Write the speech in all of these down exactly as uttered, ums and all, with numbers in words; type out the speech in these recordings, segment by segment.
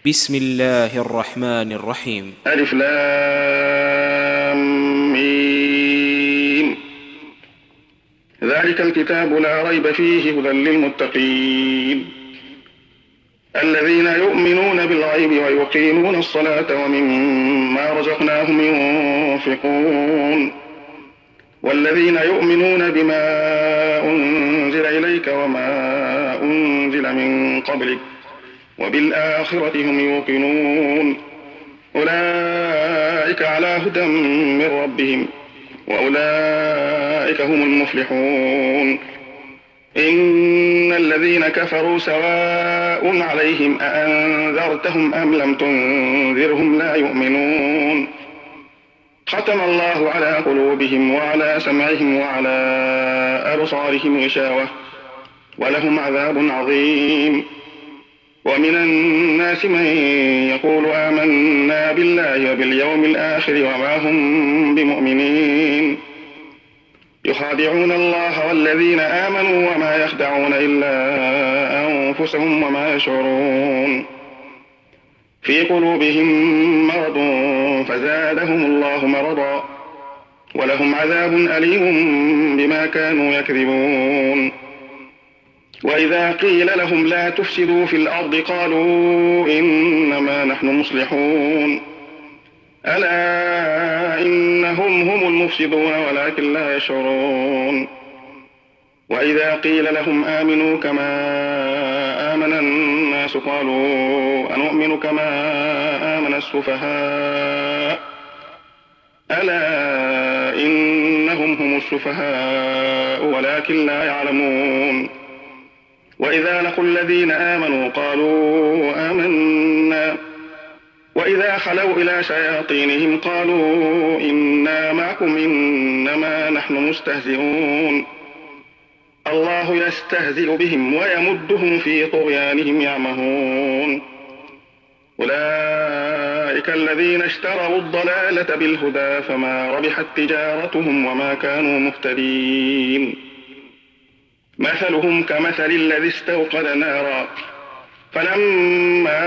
بسم الله الرحمن الرحيم. ألف لام ميم. ذلك الكتاب لا ريب فيه هدى للمتقين الذين يؤمنون بالغيب ويقيمون الصلاة ومما رزقناهم ينفقون والذين يؤمنون بما أنزل إليك وما أنزل من قبلك وبالآخرة هم يوقنون أولئك على هدى من ربهم وأولئك هم المفلحون. إن الذين كفروا سواء عليهم أأنذرتهم أم لم تنذرهم لا يؤمنون. ختم الله على قلوبهم وعلى سمعهم وعلى أبصارهم غشاوة ولهم عذاب عظيم. ومن الناس من يقول آمنا بالله وباليوم الآخر وما هم بمؤمنين يخادعون الله والذين آمنوا وما يخدعون إلا أنفسهم وما يشعرون. في قلوبهم مرض فزادهم الله مرضا ولهم عذاب أليم بما كانوا يكذبون. وإذا قيل لهم لا تفسدوا في الأرض قالوا إنما نحن مصلحون ألا إنهم هم المفسدون ولكن لا يشعرون. وإذا قيل لهم آمنوا كما آمن الناس قالوا أنؤمن كما آمن السفهاء ألا إنهم هم السفهاء ولكن لا يعلمون. وإذا لقوا الذين آمنوا قالوا آمنا وإذا خلوا إلى شياطينهم قالوا إنا معكم إنما نحن مستهزئون. الله يستهزئ بهم ويمدهم في طغيانهم يعمهون. أولئك الذين اشتروا الضلالة بالهدى فما ربحت تجارتهم وما كانوا مهتدين. مثلهم كمثل الذي استوقد نارا فلما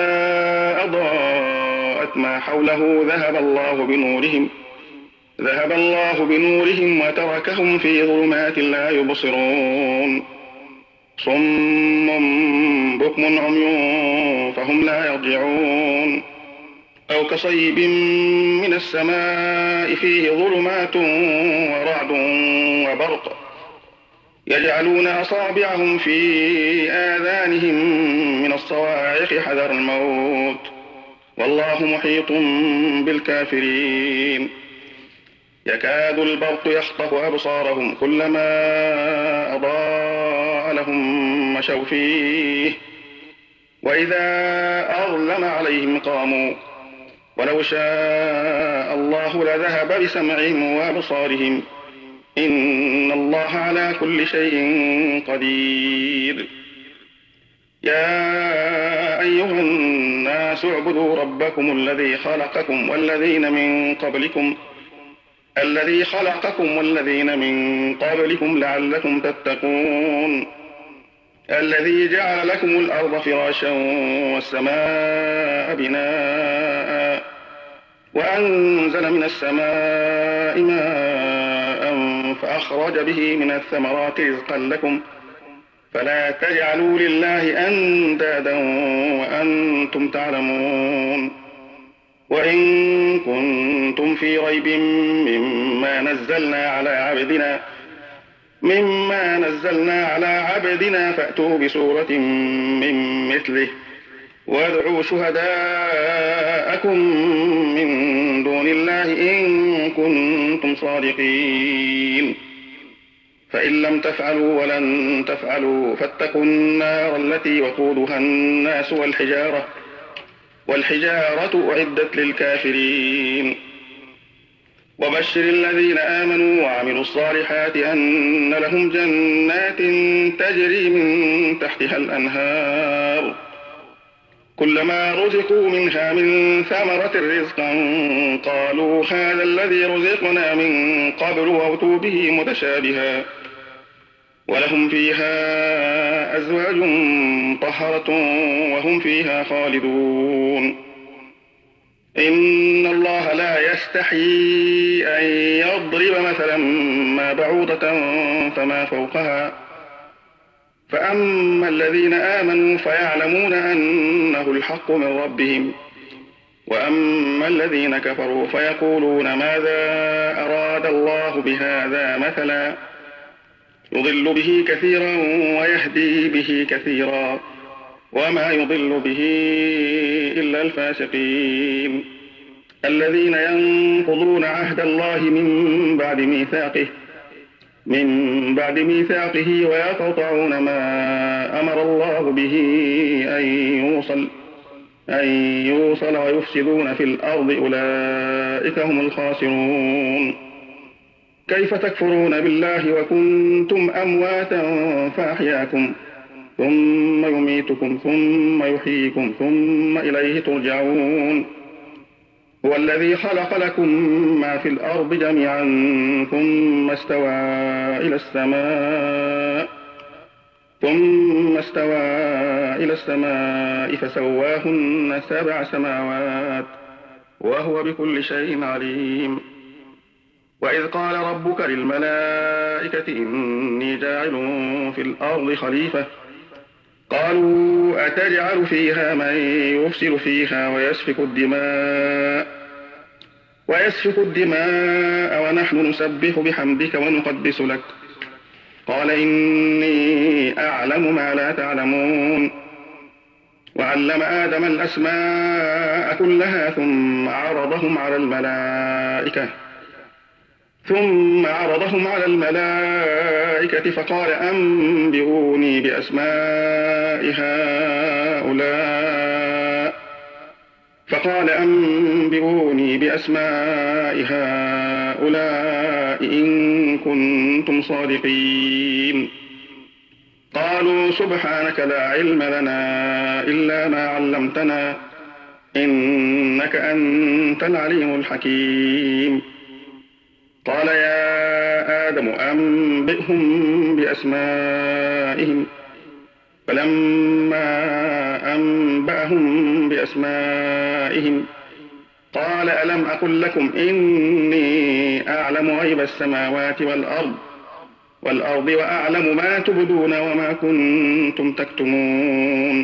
أضاءت ما حوله ذهب الله بنورهم ذهب الله بنورهم وتركهم في ظلمات لا يبصرون. صم بكم عمي فهم لا يرجعون. أو كصيب من السماء فيه ظلمات ورعد وبرق يجعلون أصابعهم في آذانهم من الصواعق حذر الموت والله محيط بالكافرين. يكاد البرق يخطف أبصارهم كلما أضاء لهم مشوا فيه وإذا أظلم عليهم قاموا ولو شاء الله لذهب بسمعهم وأبصارهم إن الله على كل شيء قدير. يا أيها الناس اعبدوا ربكم الذي خلقكم والذين من قبلكم الذي خلقكم والذين من قبلكم لعلكم تتقون. الذي جعل لكم الأرض فراشا والسماء بناء وأنزل من السماء ماء فأخرج به من الثمرات رزقا لكم فلا تجعلوا لله أندادا وأنتم تعلمون. وإن كنتم في ريب مما نزلنا على عبدنا مما نزلنا على عبدنا فأتوا بسورة من مثله وادعوا شهداءكم من دون الله إن كنتم صادقين. فإن لم تفعلوا ولن تفعلوا فاتقوا النار التي وقودها الناس والحجارة والحجارة أعدت للكافرين. وبشر الذين آمنوا وعملوا الصالحات أن لهم جنات تجري من تحتها الأنهار كلما رزقوا منها من ثمرة رزقا قالوا هذا الذي رزقنا من قبل وأتوا به متشابها ولهم فيها أزواج مطهرة وهم فيها خالدون. إن الله لا يستحيي أن يضرب مثلا ما بعوضة فما فوقها، فأما الذين آمنوا فيعلمون أنه الحق من ربهم، وأما الذين كفروا فيقولون ماذا أراد الله بهذا مثلا، يضل به كثيرا ويهدي به كثيرا وما يضل به إلا الفاسقين الذين ينقضون عهد الله من بعد ميثاقه من بعد ميثاقه ويقطعون ما أمر الله به أن يوصل أن يوصل ويفسدون في الأرض أولئك هم الخاسرون. كيف تكفرون بالله وكنتم أمواتا فأحياكم ثم يميتكم ثم يحييكم ثم إليه ترجعون. هو الذي خلق لكم ما في الأرض جميعا ثم استوى إلى السماء ثم استوى إلى السماء فسواهن سبع سماوات وهو بكل شيء عليم. وإذ قال ربك للملائكة إني جاعل في الأرض خليفة قالوا أتجعل فيها من يفسد فيها ويسفك الدماء ويسفك الدماء ونحن نسبح بحمدك ونقدس لك قال إني أعلم ما لا تعلمون. وعلم آدم الأسماء كلها ثم عرضهم على الملائكة ثم عرضهم على الملائكة فقال أنبئوني بأسماء هؤلاء فقال أنبئوني بأسماء هؤلاء إن كنتم صادقين. قالوا سبحانك لا علم لنا إلا ما علمتنا إنك أنت العليم الحكيم. قال يا آدم أنبئهم بأسمائهم فلما أنبأهم بأسمائهم قال ألم أقل لكم إني أعلم غيب السماوات والأرض والأرض وأعلم ما تبدون وما كنتم تكتمون.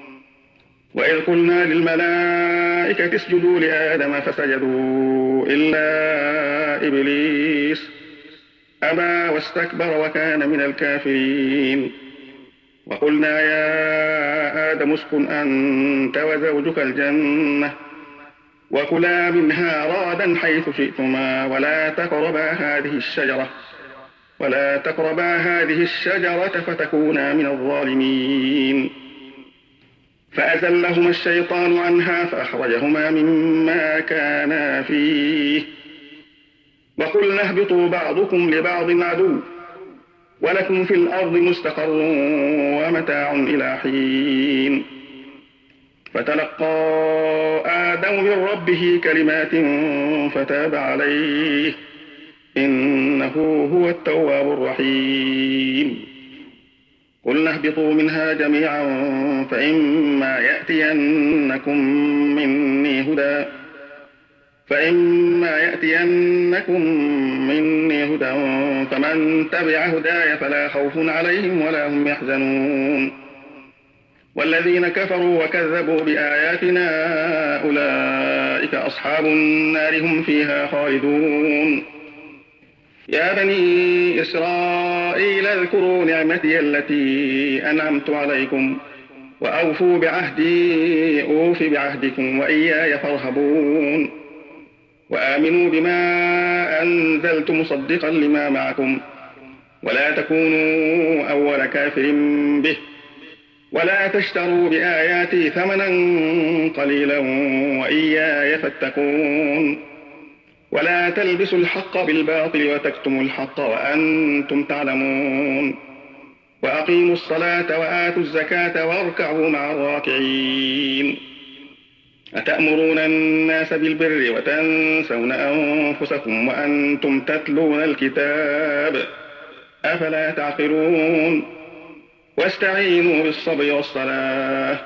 وإذ قلنا للملائكة اسجدوا لآدم فسجدوا إلا إبليس أبى واستكبر وكان من الكافرين. وقلنا يا آدم اسكن أنت وزوجك الجنة وكلا منها رغدا حيث شئتما ولا تقربا هذه الشجرة ولا تقربا هذه الشجرة فتكونا من الظالمين. فأزلهما الشيطان عنها فأخرجهما مما كانا فيه وقلنا اهبطوا بعضكم لبعض عدو ولكم في الأرض مستقر ومتاع إلى حين. فتلقى آدم من ربه كلمات فتاب عليه إنه هو التواب الرحيم. قلنا اهبطوا منها جميعا فإما يأتينكم مني هدى فإما يأتينكم مني هدى فمن تبع هداي فلا خوف عليهم ولا هم يحزنون. والذين كفروا وكذبوا بآياتنا أولئك أصحاب النار هم فيها خالدون. يا بني إسرائيل اذكروا نعمتي التي أنعمت عليكم وأوفوا بعهدي أوف بعهدكم وإياي فارهبون. وآمنوا بما أنزلت مصدقا لما معكم ولا تكونوا أول كافر به ولا تشتروا بآياتي ثمنا قليلا وإياي فاتقون. ولا تلبسوا الحق بالباطل وتكتموا الحق وأنتم تعلمون. وأقيموا الصلاة وآتوا الزكاة واركعوا مع الراكعين. أتأمرون الناس بالبر وتنسون أنفسكم وأنتم تتلون الكتاب أفلا تعقلون واستعينوا بالصبر والصلاة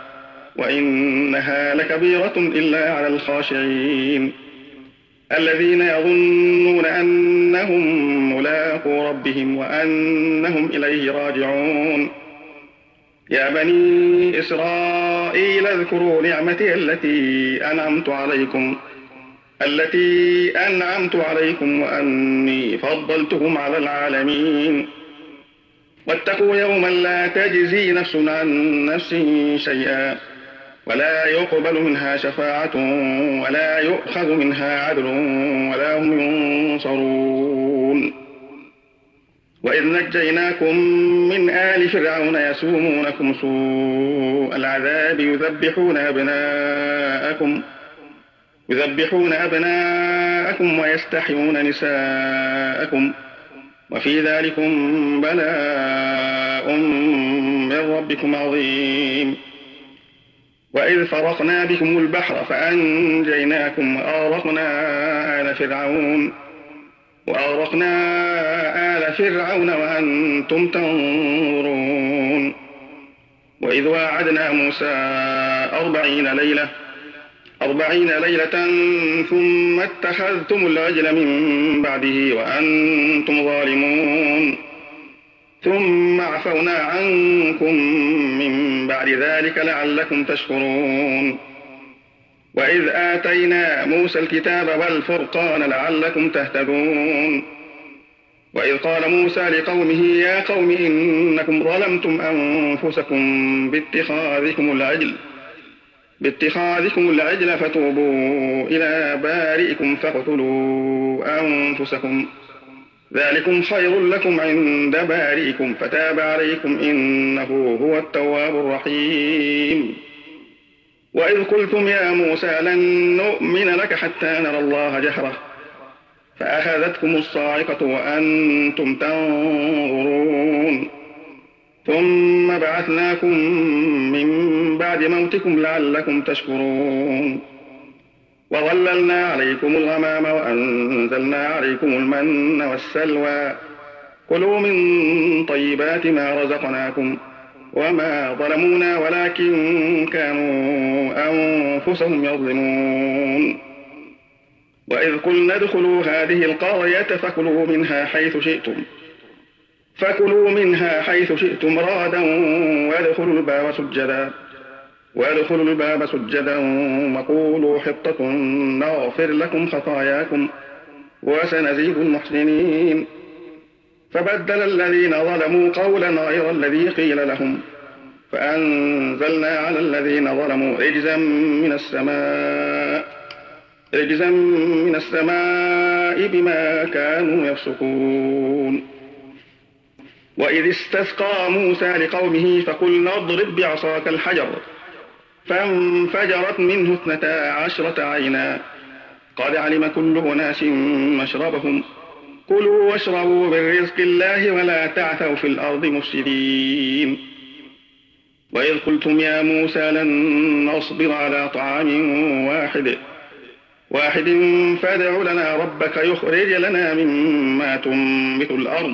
وإنها لكبيرة إلا على الخاشعين الذين يظنون أنهم ملاقو ربهم وأنهم إليه راجعون يا بني إسرائيل اذكروا نعمتي التي أنعمت عليكم التي أنعمت عليكم وأني فضلتكم على العالمين واتقوا يوما لا تجزي نفس عن نفس شيئا ولا يقبل منها شفاعة ولا يؤخذ منها عدل ولا هم ينصرون وإذ نجيناكم من آل فرعون يسومونكم سوء العذاب يذبحون أبناءكم يذبحون أبناءكم ويستحيون نساءكم وفي ذلكم بلاء من ربكم عظيم وإذ فرقنا بكم البحر فأنجيناكم وأغرقنا آل فرعون وأغرقنا آل فرعون وأنتم تنظرون وإذ واعدنا موسى أربعين ليلة أربعين ليلة ثم اتخذتم العجل من بعده وأنتم ظالمون ثم عفونا عنكم من بعد ذلك لعلكم تشكرون وإذ آتينا موسى الكتاب والفرقان لعلكم تهتدون وإذ قال موسى لقومه يا قوم إنكم ظلمتم أنفسكم باتخاذكم العجل باتخاذكم العجل فتوبوا إلى بارئكم فاقتلوا أنفسكم ذلكم خير لكم عند بارئكم فتاب عليكم إنه هو التواب الرحيم وإذ قلتم يا موسى لن نؤمن لك حتى نرى الله جهرة فأخذتكم الصاعقة وأنتم تنظرون ثم بعثناكم من بعد موتكم لعلكم تشكرون وظللنا عليكم الغمام وأنزلنا عليكم المن والسلوى كلوا من طيبات ما رزقناكم وما ظلمونا ولكن كانوا أنفسهم يظلمون وإذ قلنا ادخلوا هذه القرية فكلوا منها حيث شئتم فكلوا منها حيث شئتم رغدا وادخلوا الباب سجدا وادخلوا الباب سجدا وقولوا حطة نغفر لكم خطاياكم وسنزيد المحسنين فبدل الذين ظلموا قولا غير الذي قيل لهم فأنزلنا على الذين ظلموا رجزا من السماء رجزا من السماء بما كانوا يفسقون وإذ استسقى موسى لقومه فقلنا اضرب بعصاك الحجر فانفجرت منه اثنتا عشرة عينا قد علم كل أناس مشربهم كلوا واشربوا من رزق الله ولا تعثوا في الأرض مفسدين وإذ قلتم يا موسى لن نصبر على طعام واحد واحد فادع لنا ربك يخرج لنا مما تنبت الأرض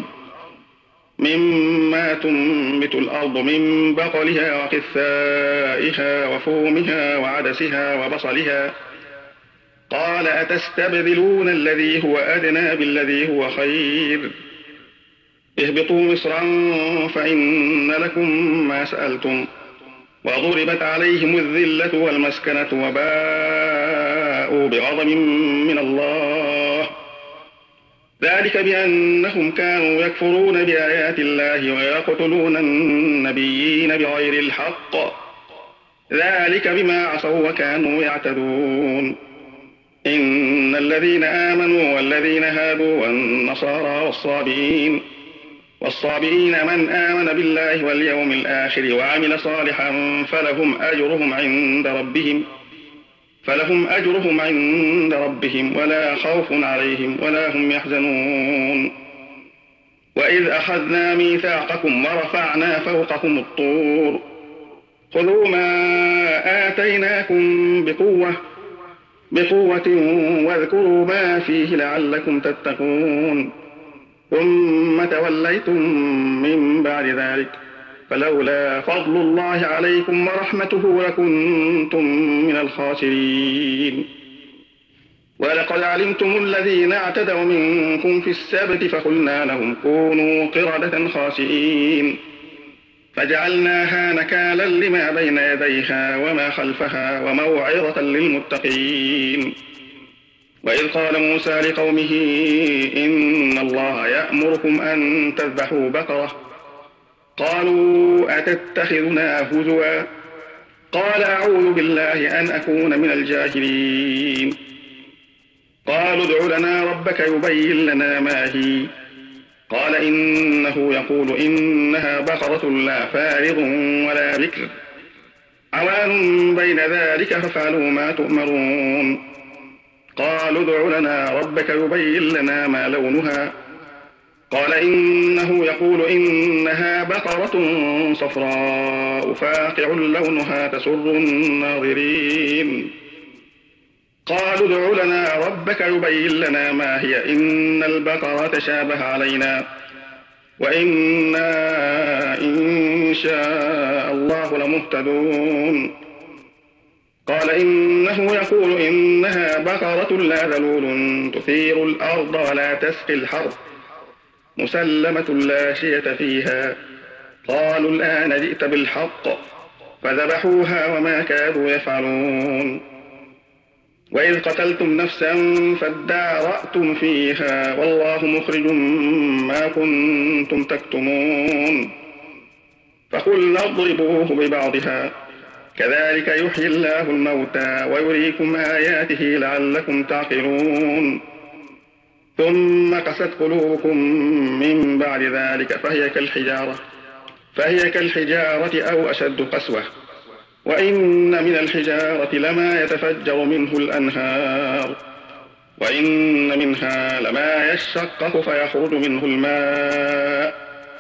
مما تنبت الأرض من بقلها وقثائها وفومها وعدسها وبصلها قال أتستبدلون الذي هو أدنى بالذي هو خير اهبطوا مصرا فإن لكم ما سألتم وضربت عليهم الذلة والمسكنة وباءوا بغضب من الله ذلك بأنهم كانوا يكفرون بآيات الله ويقتلون النبيين بغير الحق ذلك بما عصوا وكانوا يعتدون إن الذين آمنوا والذين هادوا والنصارى والصابئين والصابئين من آمن بالله واليوم الآخر وعمل صالحا فلهم أجرهم عند ربهم فلهم أجرهم عند ربهم ولا خوف عليهم ولا هم يحزنون وإذ أخذنا ميثاقكم ورفعنا فوقكم الطور خذوا ما آتيناكم بقوة بقوة واذكروا ما فيه لعلكم تتقون ثم توليتم من بعد ذلك فلولا فضل الله عليكم ورحمته لكنتم من الخاسرين. ولقد علمتم الذين اعتدوا منكم في السبت فقلنا لهم كونوا قردة خاسئين فجعلناها نكالا لما بين يديها وما خلفها وموعظة للمتقين. وإذ قال موسى لقومه إن الله يأمركم أن تذبحوا بقرة قالوا أتتخذنا هزوا قال أعوذ بالله أن أكون من الجاهلين. قالوا ادع لنا ربك يبين لنا ما هي قال إنه يقول إنها بقرة لا فارض ولا بكر عوان بين ذلك فافعلوا ما تؤمرون. قالوا ادع لنا ربك يبين لنا ما لونها قال إنه يقول إنها بقرة صفراء فاقع لونها تسر الناظرين. قالوا ادع لنا ربك يبين لنا ما هي إن البقرة تشابه علينا وإنا إن شاء الله لمهتدون. قال إنه يقول إنها بقرة لا ذلول تثير الأرض ولا تسقي الحرث مسلمة لا شية فيها. قالوا الآن جئت بالحق فذبحوها وما كادوا يفعلون. وإذ قتلتم نفسا فادارأتم فيها والله مخرج ما كنتم تكتمون. فقلنا اضربوه ببعضها كذلك يحيي الله الموتى ويريكم آياته لعلكم تعقلون. ثم قست قلوبكم من بعد ذلك فهي كالحجارة فهي كالحجارة أو أشد قسوة وإن من الحجارة لما يتفجر منه الأنهار وإن منها لما يشقق فيخرج منه الماء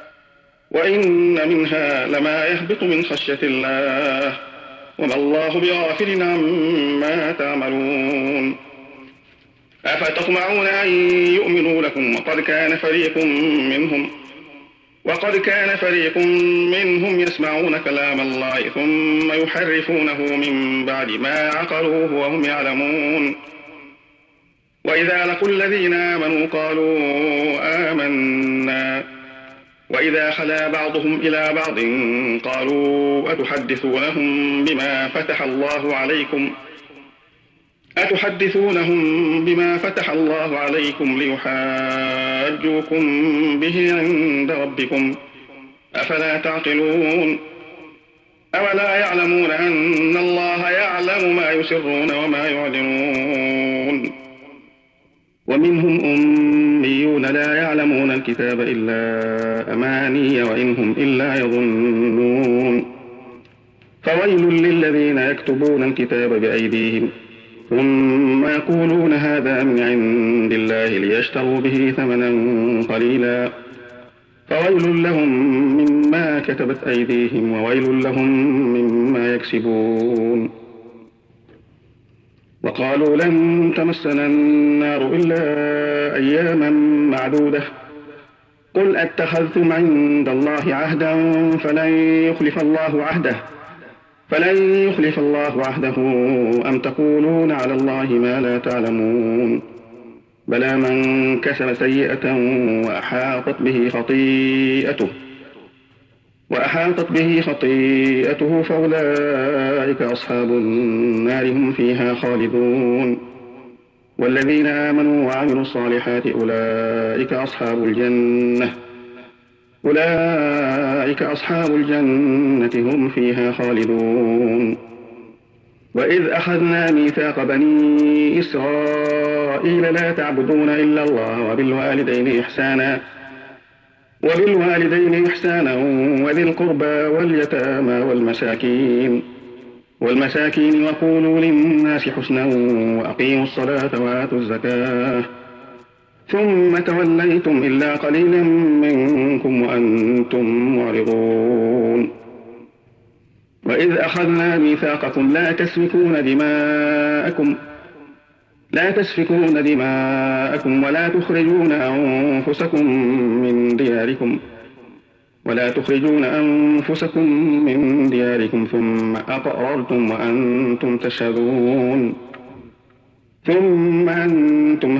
وإن منها لما يهبط من خشية الله وما الله بغافل عما تعملون. أفتطمعون أن يؤمنوا لكم وقد كان فريق منهم وقد كان فريق منهم يسمعون كلام الله ثم يحرفونه من بعد ما عقلوه وهم يعلمون. وإذا لقوا الذين آمنوا قالوا آمنا وإذا خلا بعضهم إلى بعض قالوا أتحدثونهم بما فتح الله عليكم أتحدثونهم بما فتح الله عليكم ليحاجوكم به عند ربكم أفلا تعقلون. أولا يعلمون أن الله يعلم ما يسرون وما يعلنون. ومنهم أميون لا يعلمون الكتاب إلا أماني وإنهم إلا يظنون. فويل للذين يكتبون الكتاب بأيديهم ثم يقولون هذا من عند الله ليشتروا به ثمنا قليلا فويل لهم مما كتبت أيديهم وويل لهم مما يكسبون. وقالوا لن تمسنا النار إلا أياما معدودة قل أتخذتم عند الله عهدا فلن يخلف الله عهده فلن يخلف الله عهده أم تقولون على الله ما لا تعلمون. بلى من كسب سيئة وأحاطت به خطيئته وأحاطت به خطيئته فأولئك أصحاب النار هم فيها خالدون. والذين آمنوا وعملوا الصالحات أولئك أصحاب الجنة أولئك أصحاب الجنة هم فيها خالدون. وإذ أخذنا ميثاق بني إسرائيل لا تعبدون إلا الله وبالوالدين إحسانا وبالوالدين إحسانا وذي القربى واليتامى والمساكين والمساكين وقولوا للناس حسنا وأقيموا الصلاة وآتوا الزكاة ثم توليتم إلا قليلا منكم وأنتم معرضون. وإذ أخذنا ميثاقكم لا تسفكون دماءكم لا تسفكون دماءكم ولا تخرجون أنفسكم من دياركم ولا تخرجون أنفسكم من دياركم ثم أقررتم وأنتم تشهدون ثم أنتم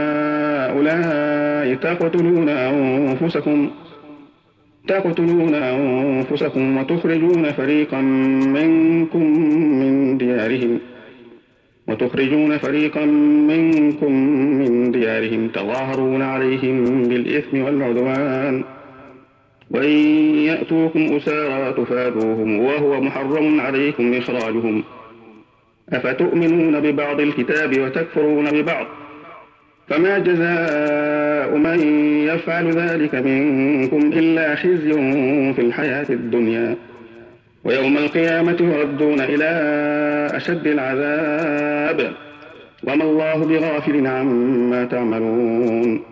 هؤلاء تقتلون أنفسكم تقتلون أنفسكم وتخرجون فريقا منكم من ديارهم وتخرجون فريقا منكم من ديارهم تظاهرون عليهم بالإثم والعدوان وإن يأتوكم أسارى تفادوهم وهو محرم عليكم إخراجهم أفتؤمنون ببعض الكتاب وتكفرون ببعض فما جزاء من يفعل ذلك منكم إلا خزي في الحياة الدنيا ويوم القيامة يردون إلى أشد العذاب وما الله بغافل عما تعملون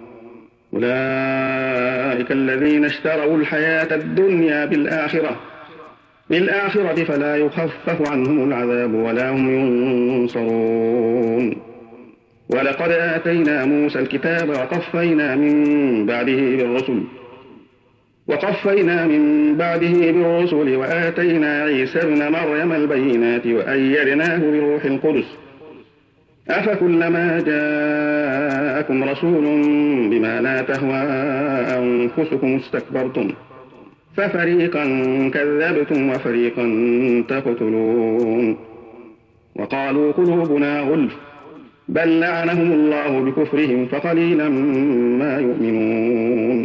أولئك الذين اشتروا الحياة الدنيا بالآخرة بالآخرة فلا يخفف عنهم العذاب ولا هم ينصرون ولقد آتينا موسى الكتاب وقفينا من بعده بالرسل وقفينا من بعده بالرسل وآتينا عيسى ابن مريم البينات وأيدناه بروح القدس أفكلما جاءكم رسول بما لا تهوى أنفسكم استكبرتم ففريقا كذبتم وفريقا تقتلون وقالوا قلوبنا غلف بل لعنهم الله بكفرهم فقليلا ما يؤمنون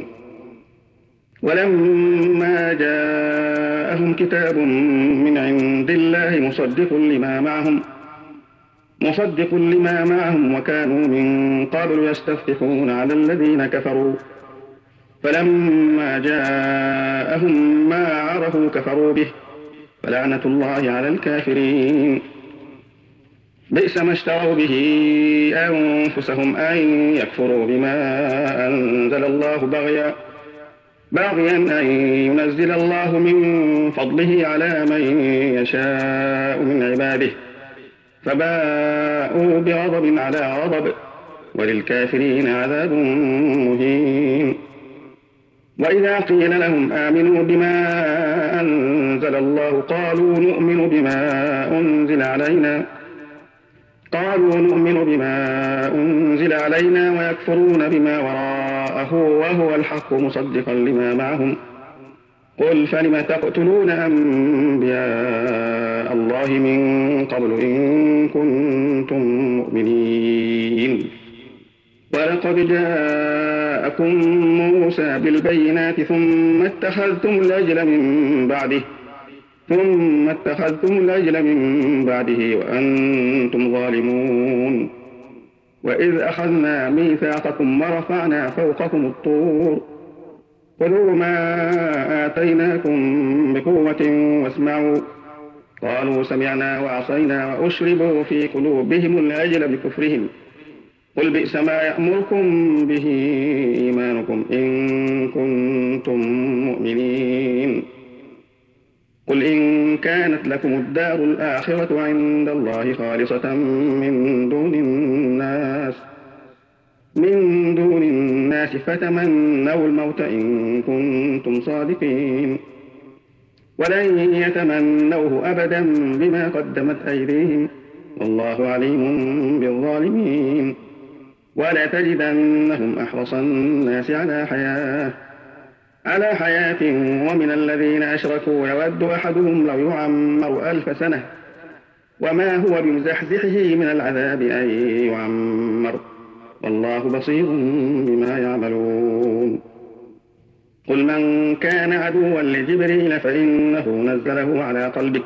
ولما جاءهم كتاب من عند الله مصدق لما معهم مصدق لما معهم وكانوا من قبل يستفتحون على الذين كفروا فلما جاءهم ما عرفوا كفروا به فلعنة الله على الكافرين بئس ما اشتروا به أنفسهم أن يكفروا بما أنزل الله بغيا باغيا أن ينزل الله من فضله على من يشاء من عباده فباءوا بغضب على غضب وللكافرين عذاب مهين وإذا قيل لهم آمنوا بما أنزل الله قالوا نؤمن بما أنزل علينا قالوا نؤمن بما أنزل علينا ويكفرون بما وراءه وهو الحق مصدقا لما معهم قل فلم تقتلون أنبياء الله من قبل إن كنتم مؤمنين ولقد جاءكم موسى بالبينات ثم اتخذتم العجل من بعده ثم اتخذتم العجل من بعده وأنتم ظالمون وإذ أخذنا ميثاقكم ورفعنا فوقكم الطور خذوا ما آتيناكم بقوة واسمعوا قالوا سمعنا وعصينا وأشربوا في قلوبهم العجل بكفرهم قل بئس ما يأمركم به إيمانكم إن كنتم مؤمنين قل إن كانت لكم الدار الآخرة عند الله خالصة من دون الناس من دون الناس فتمنوا الموت إن كنتم صادقين ولن يتمنوه أبدا بما قدمت أيديهم والله عليم بالظالمين ولا تجدنهم أحرص الناس على حياة على حياة ومن الذين أشركوا يود أحدهم لو يعمر ألف سنة وما هو بمزحزحه من العذاب أن يعمر والله بصير بما يعملون قل من كان عدوا لجبريل فإنه نزله على قلبك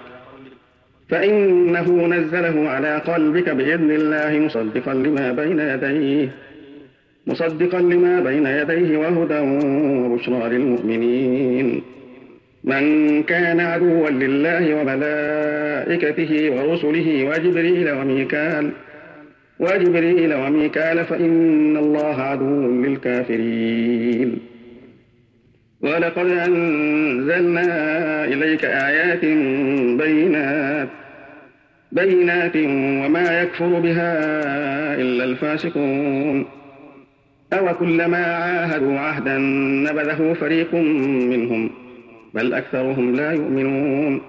فإنه نزله على قلبك بإذن الله مصدقا لما بين يديه مصدقا لما بين يديه وهدى وبشرى للمؤمنين من كان عدوا لله وملائكته ورسله وجبريل وميكال وجبريل وميكال فإن الله عدو للكافرين ولقد أنزلنا إليك آيات بينات بينات وما يكفر بها إلا الفاسقون. أو كلما عاهدوا عهدا نبذه فريق منهم بل أكثرهم لا يؤمنون.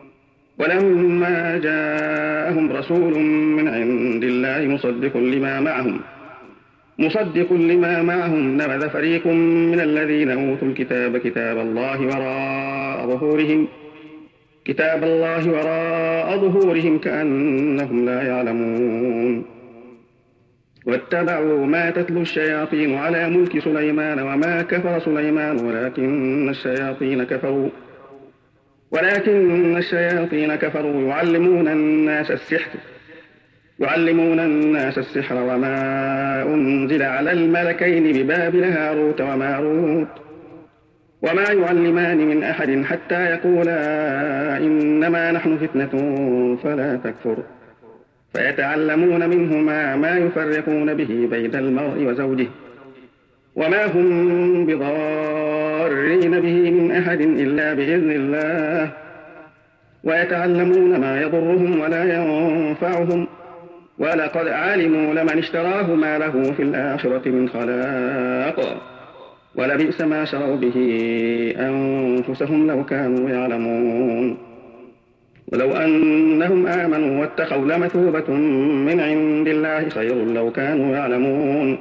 ولما جاءهم رسول من عند الله مصدق لما معهم مصدق لما معهم نبذ فريق من الذين أوتوا الكتاب كتاب الله وراء ظهورهم كتاب الله وراء ظهورهم كأنهم لا يعلمون. واتبعوا ما تتلو الشياطين على ملك سليمان وما كفر سليمان ولكن الشياطين كفروا ولكن الشياطين كفروا يعلمون الناس السحر يعلمون الناس السحر وما أنزل على الملكين ببابل هاروت وماروت وما يعلمان من أحد حتى يقولا إنما نحن فتنة فلا تكفر فيتعلمون منهما ما يفرقون به بين المرء وزوجه وما هم بضارين به من أحد إلا بإذن الله ويتعلمون ما يضرهم ولا ينفعهم ولقد علموا لمن اشتراه ما له في الآخرة من خلاق ولبئس ما شروا به أنفسهم لو كانوا يعلمون. ولو أنهم آمنوا واتقوا لمثوبة من عند الله خير لو كانوا يعلمون.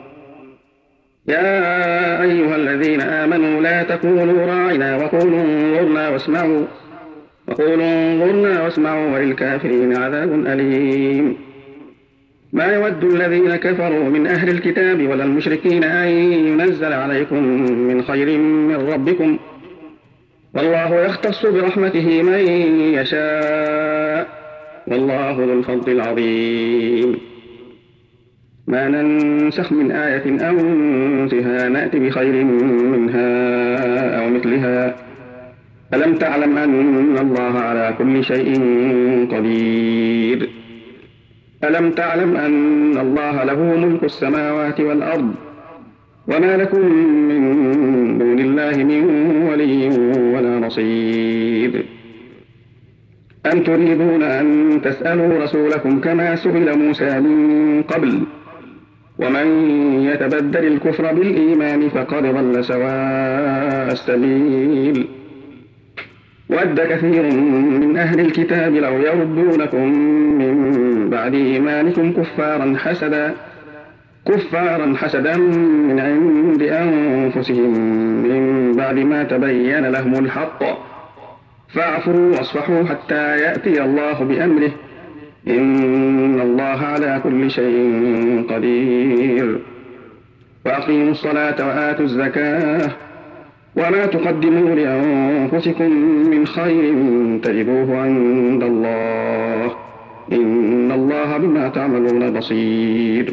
يا أيها الذين آمنوا لا تقولوا راعنا وقولوا انظرنا واسمعوا وقولوا انظرنا واسمعوا وللكافرين عذاب أليم. ما يود الذين كفروا من أهل الكتاب ولا المشركين أن ينزل عليكم من خير من ربكم والله يختص برحمته من يشاء والله ذو الفضل العظيم. ما ننسخ من آية أو ننسها نأتي بخير منها أو مثلها ألم تعلم أن الله على كل شيء قدير. ألم تعلم أن الله له ملك السماوات والأرض وما لكم من دون الله من ولي ولا نصير. أم تريدون أن تسألوا رسولكم كما سئل موسى من قبل ومن يتبدل الكفر بالإيمان فقد ضل سواء السبيل. ود كثير من أهل الكتاب لو يردونكم من بعد إيمانكم كفارا حسدا كفارا حسدا من عند أنفسهم من بعد ما تبين لهم الحق فاعفوا واصفحوا حتى يأتي الله بأمره إن الله على كل شيء قدير. وأقيموا الصلاة وآتوا الزكاة وما تقدموا لأنفسكم من خير تجدوه عند الله إن الله بما تعملون بصير.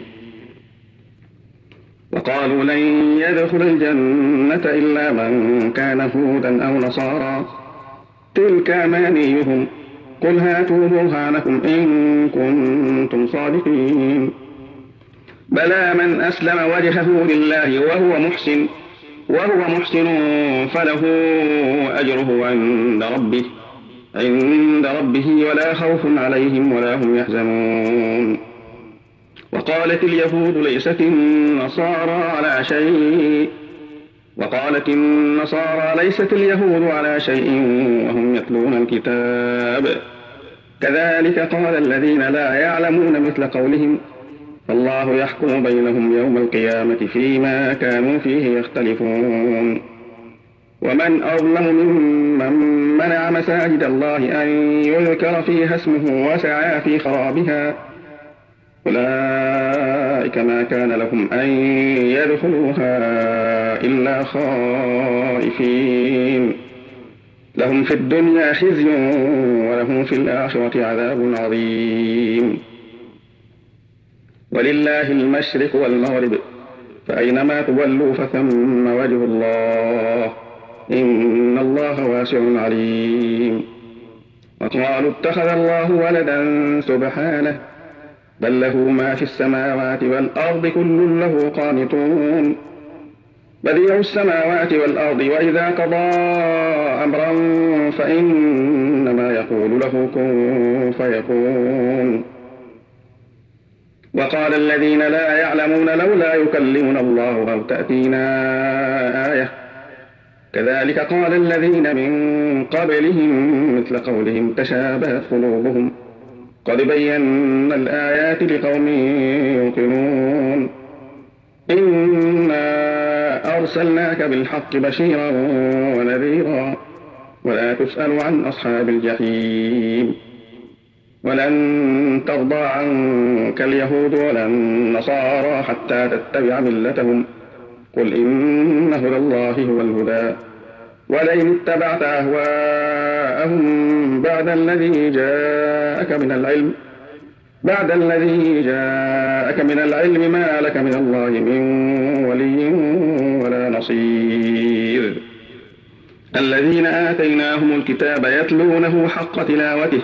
وقالوا لن يدخل الجنة إلا من كان هودا أو نصارى تلك أمانيهم قل هاتوا برهانكم إن كنتم صادقين. بلى من أسلم وجهه لله وهو محسن وهو محسن فله أجره عند ربه عند ربه ولا خوف عليهم ولا هم يحزنون. وقالت اليهود ليست النصارى على شيء وقالت النصارى ليست اليهود على شيء وهم يتلون الكتاب كذلك قال الذين لا يعلمون مثل قولهم فالله يحكم بينهم يوم القيامة فيما كانوا فيه يختلفون. ومن أظلم ممن منع مساجد الله أن يذكر فيها اسمه وسعى في خرابها أولئك ما كان لهم أن يدخلوها إلا خائفين لهم في الدنيا خزي ولهم في الآخرة عذاب عظيم. ولله المشرق والمغرب فأينما تولوا فثم وجه الله إن الله واسع عليم. وقالوا اتخذ الله ولدا سبحانه بل له ما في السماوات والأرض كل له قانتون. بديع السماوات والأرض وإذا قضى أمرا فإنما يقول له كن فيكون. وقال الذين لا يعلمون لولا يكلمنا الله أو تأتينا آية كذلك قال الذين من قبلهم مثل قولهم تشابهت قلوبهم قد بينا الآيات لقوم يوقنون. إنا أرسلناك بالحق بشيرا ونذيرا ولا تسأل عن أصحاب الجحيم. ولن ترضى عنك اليهود ولا النصارى حتى تتبع ملتهم قل إن هدى الله هو الهدى ولئن اتبعت أهواءهم بعد الذي جاءك من العلم بعد الذي جاءك من العلم ما لك من الله من ولي ولا نصير. الذين آتيناهم الكتاب يتلونه حق تلاوته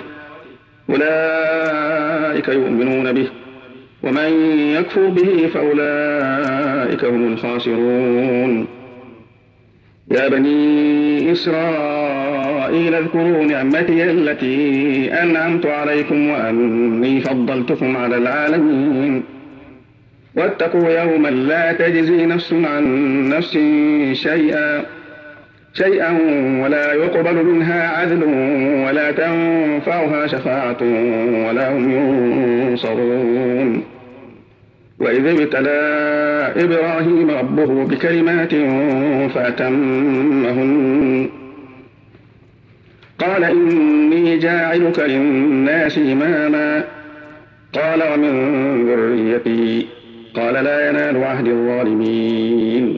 أولئك يؤمنون به ومن يكفر به فأولئك هم الخاسرون. يا بني إسرائيل اذكروا نعمتي التي أنعمت عليكم وأني فضلتكم على العالمين. واتقوا يوما لا تجزي نفس عن نفس شيئا شيئا ولا يقبل منها عدل ولا تنفعها شفاعة ولا هم ينصرون. وإذ ابتلى إبراهيم ربه بكلمات فأتمهن قال إني جاعلك للناس إماما قال ومن ذريتي قال لا ينال عهد الظالمين.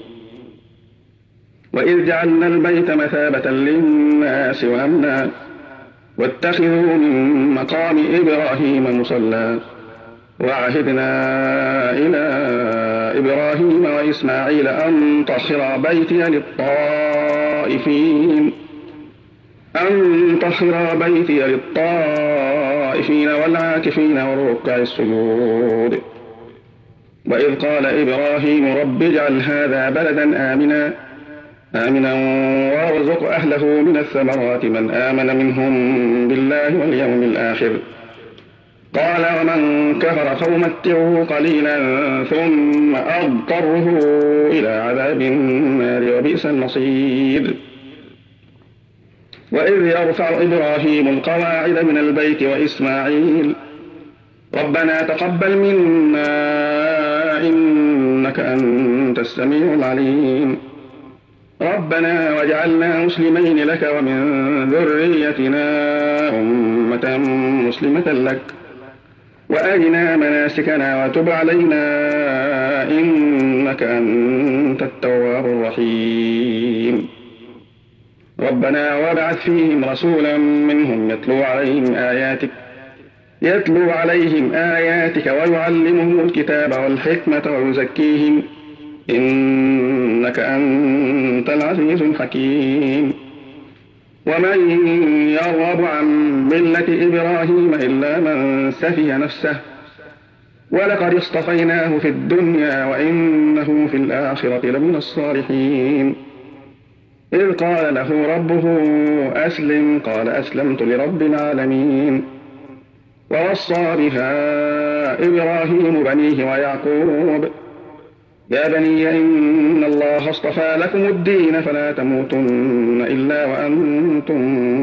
وإذ جعلنا البيت مثابة للناس وأمنا واتخذوا من مقام إبراهيم مصلى وعهدنا إلى إبراهيم وإسماعيل أن طهرا بيتي للطائفين أن طهرا بيتي للطائفين والعاكفين والركع السجود. وإذ قال إبراهيم رب اجعل هذا بلدا آمنا آمنا وارزق أهله من الثمرات من آمن منهم بالله واليوم الآخر قال ومن كفر فأمتعه قليلا ثم أضطره إلى عذاب النار وبئس المصير. وإذ يرفع إبراهيم القواعد من البيت وإسماعيل ربنا تقبل منا إنك أنت السميع العليم ربنا واجعلنا مسلمين لك ومن ذريتنا أمة مسلمة لك وأرنا مناسكنا وتب علينا إنك أنت التواب الرحيم. ربنا وابعث فيهم رسولا منهم يتلو عليهم آياتك يتلو عليهم آياتك ويعلمهم الكتاب والحكمة ويزكيهم إنك أنت العزيز الحكيم. ومن يرغب عن ملة إبراهيم إلا من سفه نفسه ولقد اصطفيناه في الدنيا وإنه في الآخرة لمن الصالحين. إذ قال له ربه أسلم قال أسلمت لرب العالمين. ووصى بها إبراهيم بنيه ويعقوب يا بني إن الله اصطفى لكم الدين فلا تموتن إلا وأنتم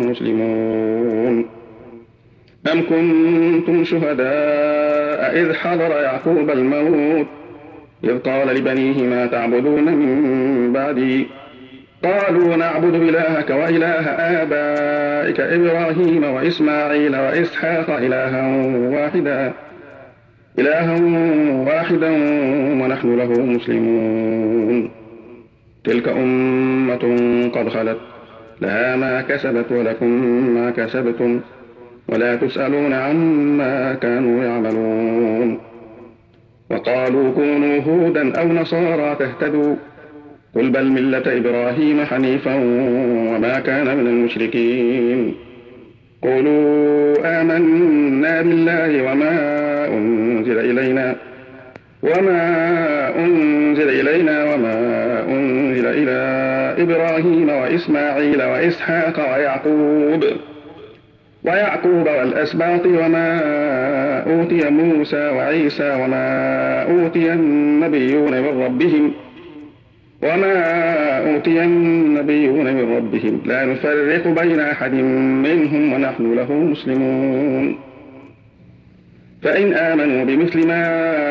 مسلمون. أم كنتم شهداء إذ حضر يعقوب الموت إذ قال لبنيه ما تعبدون من بعدي قالوا نعبد إلهك وإله آبائك إبراهيم وإسماعيل وإسحاق إلها واحدا إلها واحدا ونحن له مسلمون. تلك أمة قد خلت لها ما كسبت ولكم ما كسبتم ولا تسألون عما كانوا يعملون. وقالوا كونوا هودا أو نصارى تهتدوا قل بل ملة إبراهيم حنيفا وما كان من المشركين. قولوا آمنا بالله وما أنزل إلينا وما أنزل إلينا وما أنزل إلى إبراهيم وإسماعيل وإسحاق ويعقوب ويعقوب والأسباط وما أوتي موسى وعيسى وما أوتي النبيون من ربهم وما أوتي النبيون من ربهم لا نفرق بين أحد منهم ونحن له مسلمون فإن آمنوا بمثل ما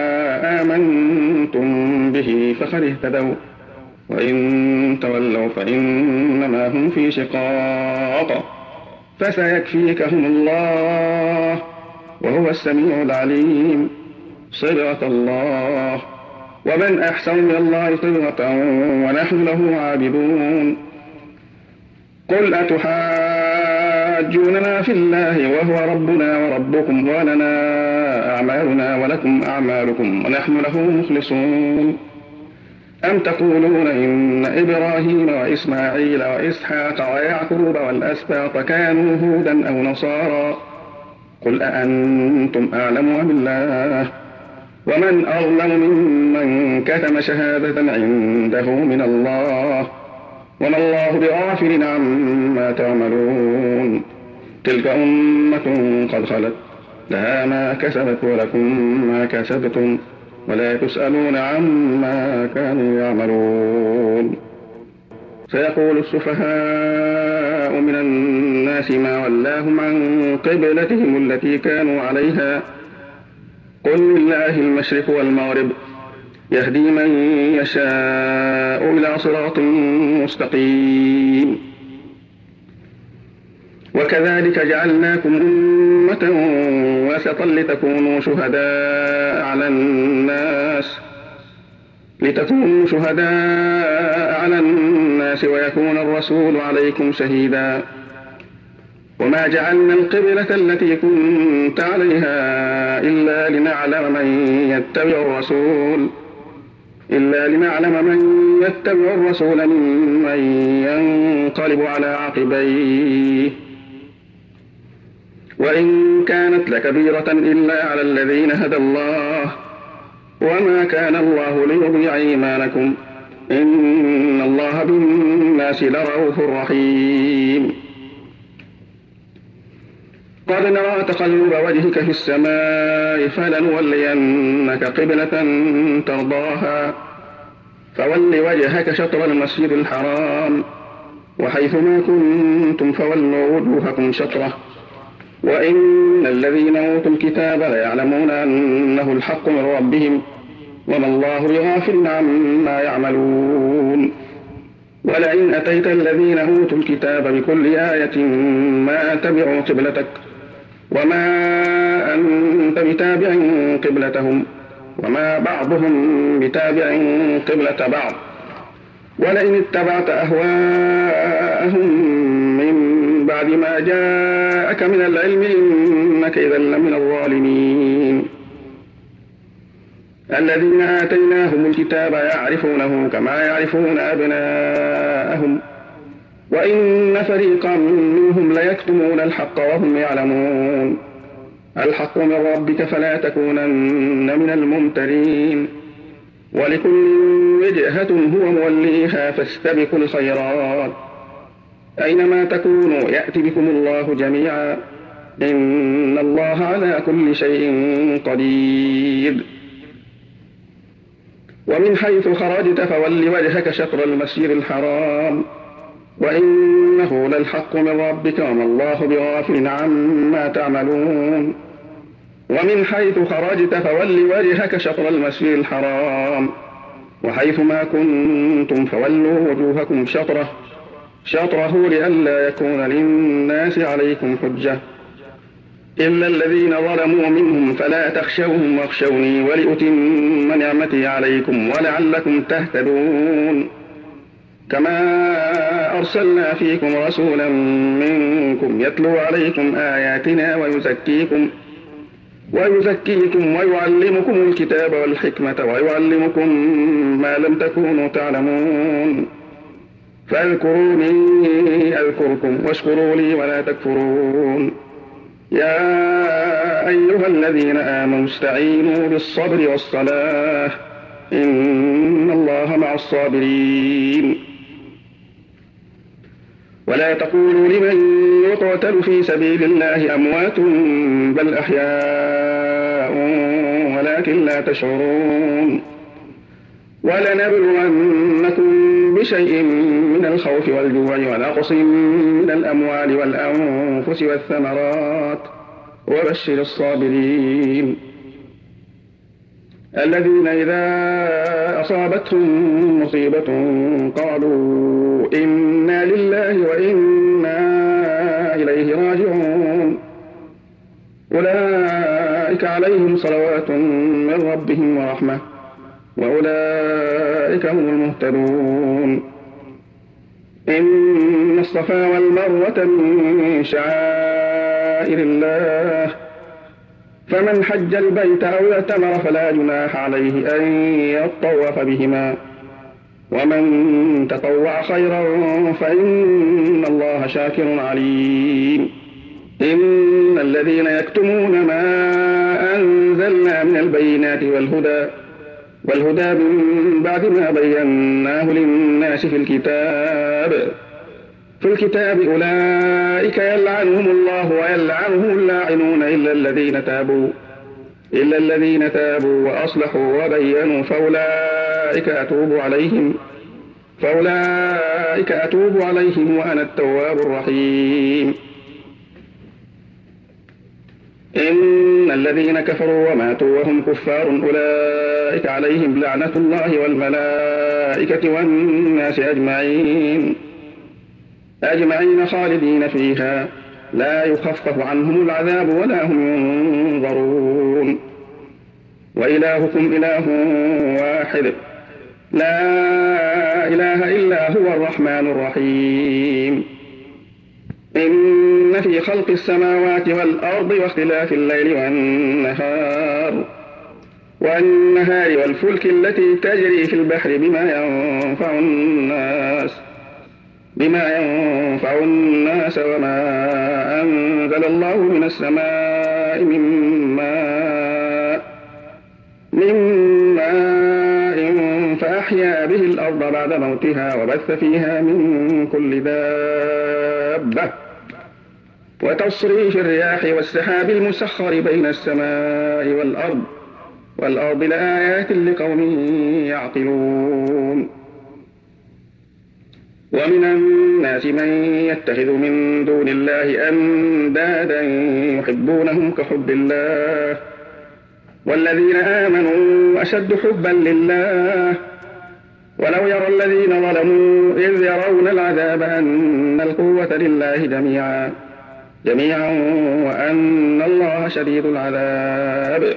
آمنتم به فقد اهتدوا وإن تولوا فإنما هم في شقاق فسيكفيكهم الله وهو السميع العليم صبغة الله ومن أحسن من الله صبغة ونحن له عابدون قل أتحاجوننا في الله وهو ربنا وربكم ولنا أعمالنا ولكم أعمالكم ونحن له مخلصون أم تقولون إن إبراهيم وإسماعيل وإسحاق ويعقوب والأسباط كانوا هودا أو نصارى قل أأنتم أعلم أم الله ومن أظلم ممن كتم شهادة عنده من الله وما الله بغافل عما تعملون تلك أمة قد خلت لها ما كسبت ولكم ما كسبتم ولا تسألون عما كانوا يعملون سيقول السفهاء من الناس ما ولاهم عن قبلتهم التي كانوا عليها قل لله المشرق والمغرب يهدي من يشاء إلى صراط مستقيم وكذلك جعلناكم أمة وسطا لتكونوا شهداء على الناس لتكونوا شهداء على الناس ويكون الرسول عليكم شهيدا وما جعلنا القبلة التي كنت عليها إلا لنعلم من يتبع الرسول إلا لنعلم من يتبع الرسول ممن ينقلب على عقبيه وإن كانت لكبيرة إلا على الذين هدى الله وما كان الله ليضيع إيمانكم إن الله بالناس لرؤوف رحيم قد نرى تقلب وجهك في السماء فلنولينك قبلة ترضاها فول وجهك شطر المسجد الحرام وحيث ما كنتم فولوا وجوهكم شطره وإن الذين أوتوا الكتاب ليعلمون أنه الحق من ربهم وما الله بغافل عما يعملون ولئن أتيت الذين أوتوا الكتاب بكل آية ما تبعوا قبلتك وما أنت بتابع قبلتهم وما بعضهم بتابع قبلة بعض ولئن اتبعت أهواءهم من بعد ما جاءك من العلم إنك إذا لمن الظالمين الذين آتيناهم الكتاب يعرفونه كما يعرفون أبناءهم وإن فريقا منهم ليكتمون الحق وهم يعلمون الحق من ربك فلا تكونن من الممترين ولكل وجهة هو موليها فاستبقوا الخيرات أينما تكونوا يأتي بكم الله جميعا إن الله على كل شيء قدير ومن حيث خرجت فول وجهك شطر المسجد الحرام وإنه للحق من ربك وما الله بغافل عما تعملون ومن حيث خرجت فول وجهك شطر المسجد الحرام وحيث ما كنتم فولوا وجوهكم شطره شطره لئلا يكون للناس عليكم حجة إلا الذين ظلموا منهم فلا تخشوهم واخشوني ولأتم نعمتي عليكم ولعلكم تهتدون كما أرسلنا فيكم رسولا منكم يتلو عليكم آياتنا ويزكيكم ويزكيكم ويعلمكم الكتاب والحكمة ويعلمكم ما لم تكونوا تعلمون فاذكروني أذكركم واشكروا لي ولا تكفرون يا أيها الذين آمنوا استعينوا بالصبر والصلاة إن الله مع الصابرين. ولا تقولوا لمن يقتل في سبيل الله أموات بل أحياء ولكن لا تشعرون. ولنبلونكم بشيء من الخوف والجوع ونقص من الأموال والأنفس والثمرات وبشر الصابرين الذين إذا أصابتهم مصيبة قالوا إنا لله وإنا إليه راجعون أولئك عليهم صلوات من ربهم ورحمة وأولئك هم المهتدون. إن الصفا والمروة من شعائر الله فمن حج البيت أو اعتمر فلا جناح عليه أن يطوف بهما ومن تطوع خيرا فإن الله شاكر عليم. إن الذين يكتمون ما أنزلنا من البينات والهدى والهدى من بعد ما بيناه للناس في الكتاب في الكتاب أولئك يلعنهم الله ويلعنهم اللاعنون إلا الذين تابوا إلا الذين تابوا وأصلحوا وبينوا فأولئك أتوب عليهم فأولئك أتوب عليهم وأنا التواب الرحيم. إن الذين كفروا وماتوا وهم كفار أولئك عليهم لعنة الله والملائكة والناس أجمعين أجمعين خالدين فيها لا يخفف عنهم العذاب ولا هم ينظرون. وإلهكم إله واحد لا إله إلا هو الرحمن الرحيم. إن في خلق السماوات والأرض واختلاف الليل والنهار والنهار والفلك التي تجري في البحر بما ينفع الناس بما ينفع الناس وما أنزل الله من السماء من ماء من ماء فأحيا به الأرض بعد موتها وبث فيها من كل دابة وتصريف الرياح والسحاب المسخر بين السماء والأرض والأرض لآيات لقوم يعقلون. ومن الناس من يتخذ من دون الله أندادا يحبونهم كحب الله والذين آمنوا أشد حبا لله ولو يرى الذين ظلموا إذ يرون العذاب أن القوة لله جميعا جميعا وأن الله شديد العذاب.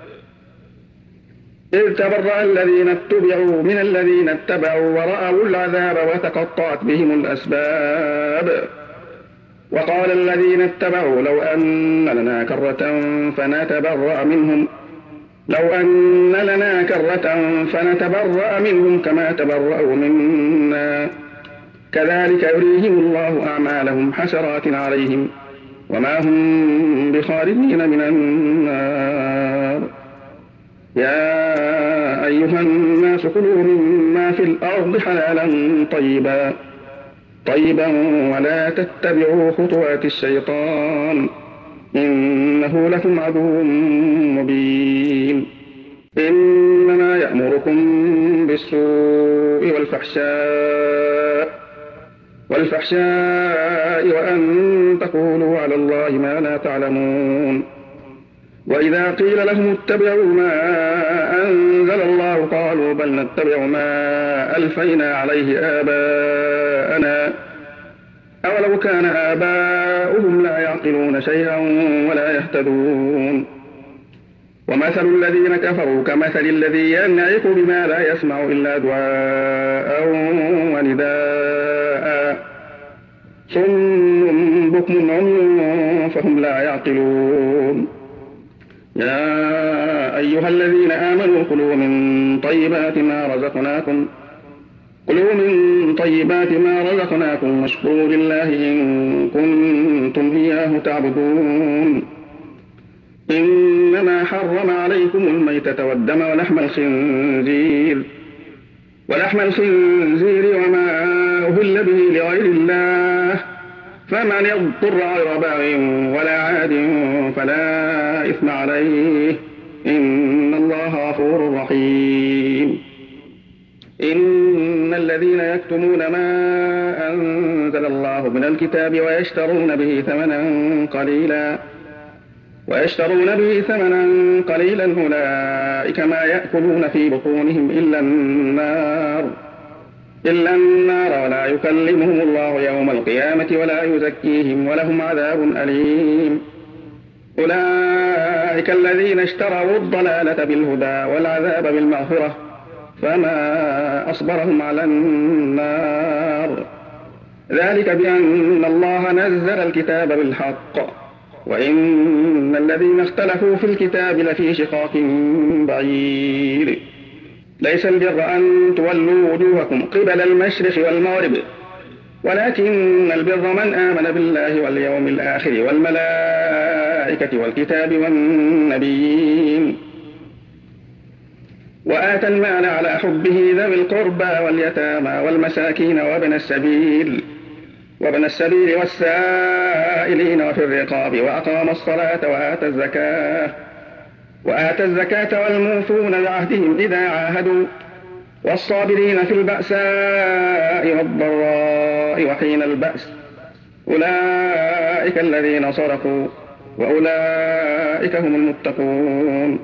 إذ تبرأ الذين اتبعوا من الذين اتبعوا ورأوا العذاب وتقطعت بهم الأسباب وقال الذين اتبعوا لو أن لنا كرة فنتبرأ منهم لو أن لنا كرة فنتبرأ منهم كما تبرأوا منا كذلك يريهم الله أعمالهم حسرات عليهم وما هم بخارجين من النار. يا أيها الناس كلوا مما في الأرض حلالا طيبا طيبا ولا تتبعوا خطوات الشيطان إنه لكم عدو مبين. إنما يأمركم بالسوء والفحشاء والفحشاء وأن تقولوا على الله ما لا تعلمون. وإذا قيل لهم اتبعوا ما أنزل الله قالوا بل نتبع ما ألفينا عليه آباءنا أولو كان آباؤهم لا يعقلون شيئا ولا يهتدون. ومثل الذين كفروا كمثل الذي ينعق بما لا يسمع إلا دعاء ونداء صم بكم عمي فهم لا يعقلون. يا أيها الذين آمنوا كلوا من طيبات ما رزقناكم كلوا من طيبات ما رزقناكم واشكروا لله إن كنتم إياه تعبدون إنما حرم عليكم الميتة والدم ولحم الخنزير ولحم الخنزير وما أهل به لغير الله فمن اضطر غير باغ ولا عاد فلا إثم عليه إن الله غفور رحيم. إن الذين يكتمون ما أنزل الله من الكتاب ويشترون به ثمنا قليلا ويشترون به ثمنا قليلا أولئك ما يأكلون في بطونهم إلا النار إلا النار ولا يكلمهم الله يوم القيامة ولا يزكيهم ولهم عذاب أليم. أولئك الذين اشتروا الضلالة بالهدى والعذاب بالمغفرة فما أصبرهم على النار ذلك بأن الله نزل الكتاب بالحق وإن الذين اختلفوا في الكتاب لفي شقاق بعيد. ليس البر أن تولوا وجوهكم قبل المشرق والمغرب ولكن البر من آمن بالله واليوم الآخر والملائكة والكتاب والنبيين وآتى المال على حبه ذوي القربى واليتامى والمساكين وابن السبيل وابن السبيل والسائلين وفي الرقاب وأقام الصلاة وآتى الزكاة وآتى الزكاة والموفون بعهدهم إذا عاهدوا والصابرين في البأساء والضراء وحين البأس أولئك الذين صدقوا وأولئك هم المتقون.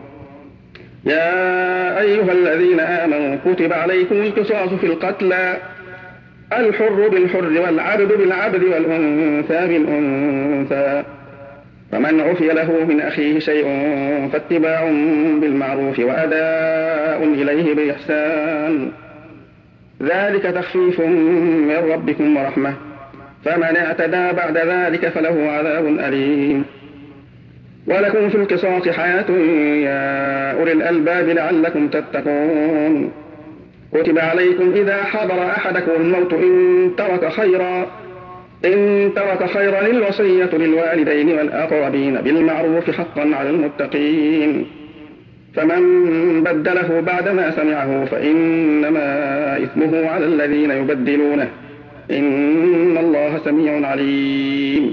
يا أيها الذين آمنوا كتب عليكم القصاص في القتلى الحر بالحر والعبد بالعبد والأنثى بالأنثى فمن عفي له من أخيه شيء فاتباع بالمعروف وأداء إليه بإحسان ذلك تخفيف من ربكم ورحمة فمن اعتدى بعد ذلك فله عذاب أليم. ولكم في القصاص حياة يا أولي الألباب لعلكم تتقون. كتب عليكم إذا حضر أحدكم الموت إن ترك خيرا إن ترك خيرا الوصية للوالدين والأقربين بالمعروف حقا على المتقين فمن بدله بعدما سمعه فإنما إثمه على الذين يبدلونه إن الله سميع عليم.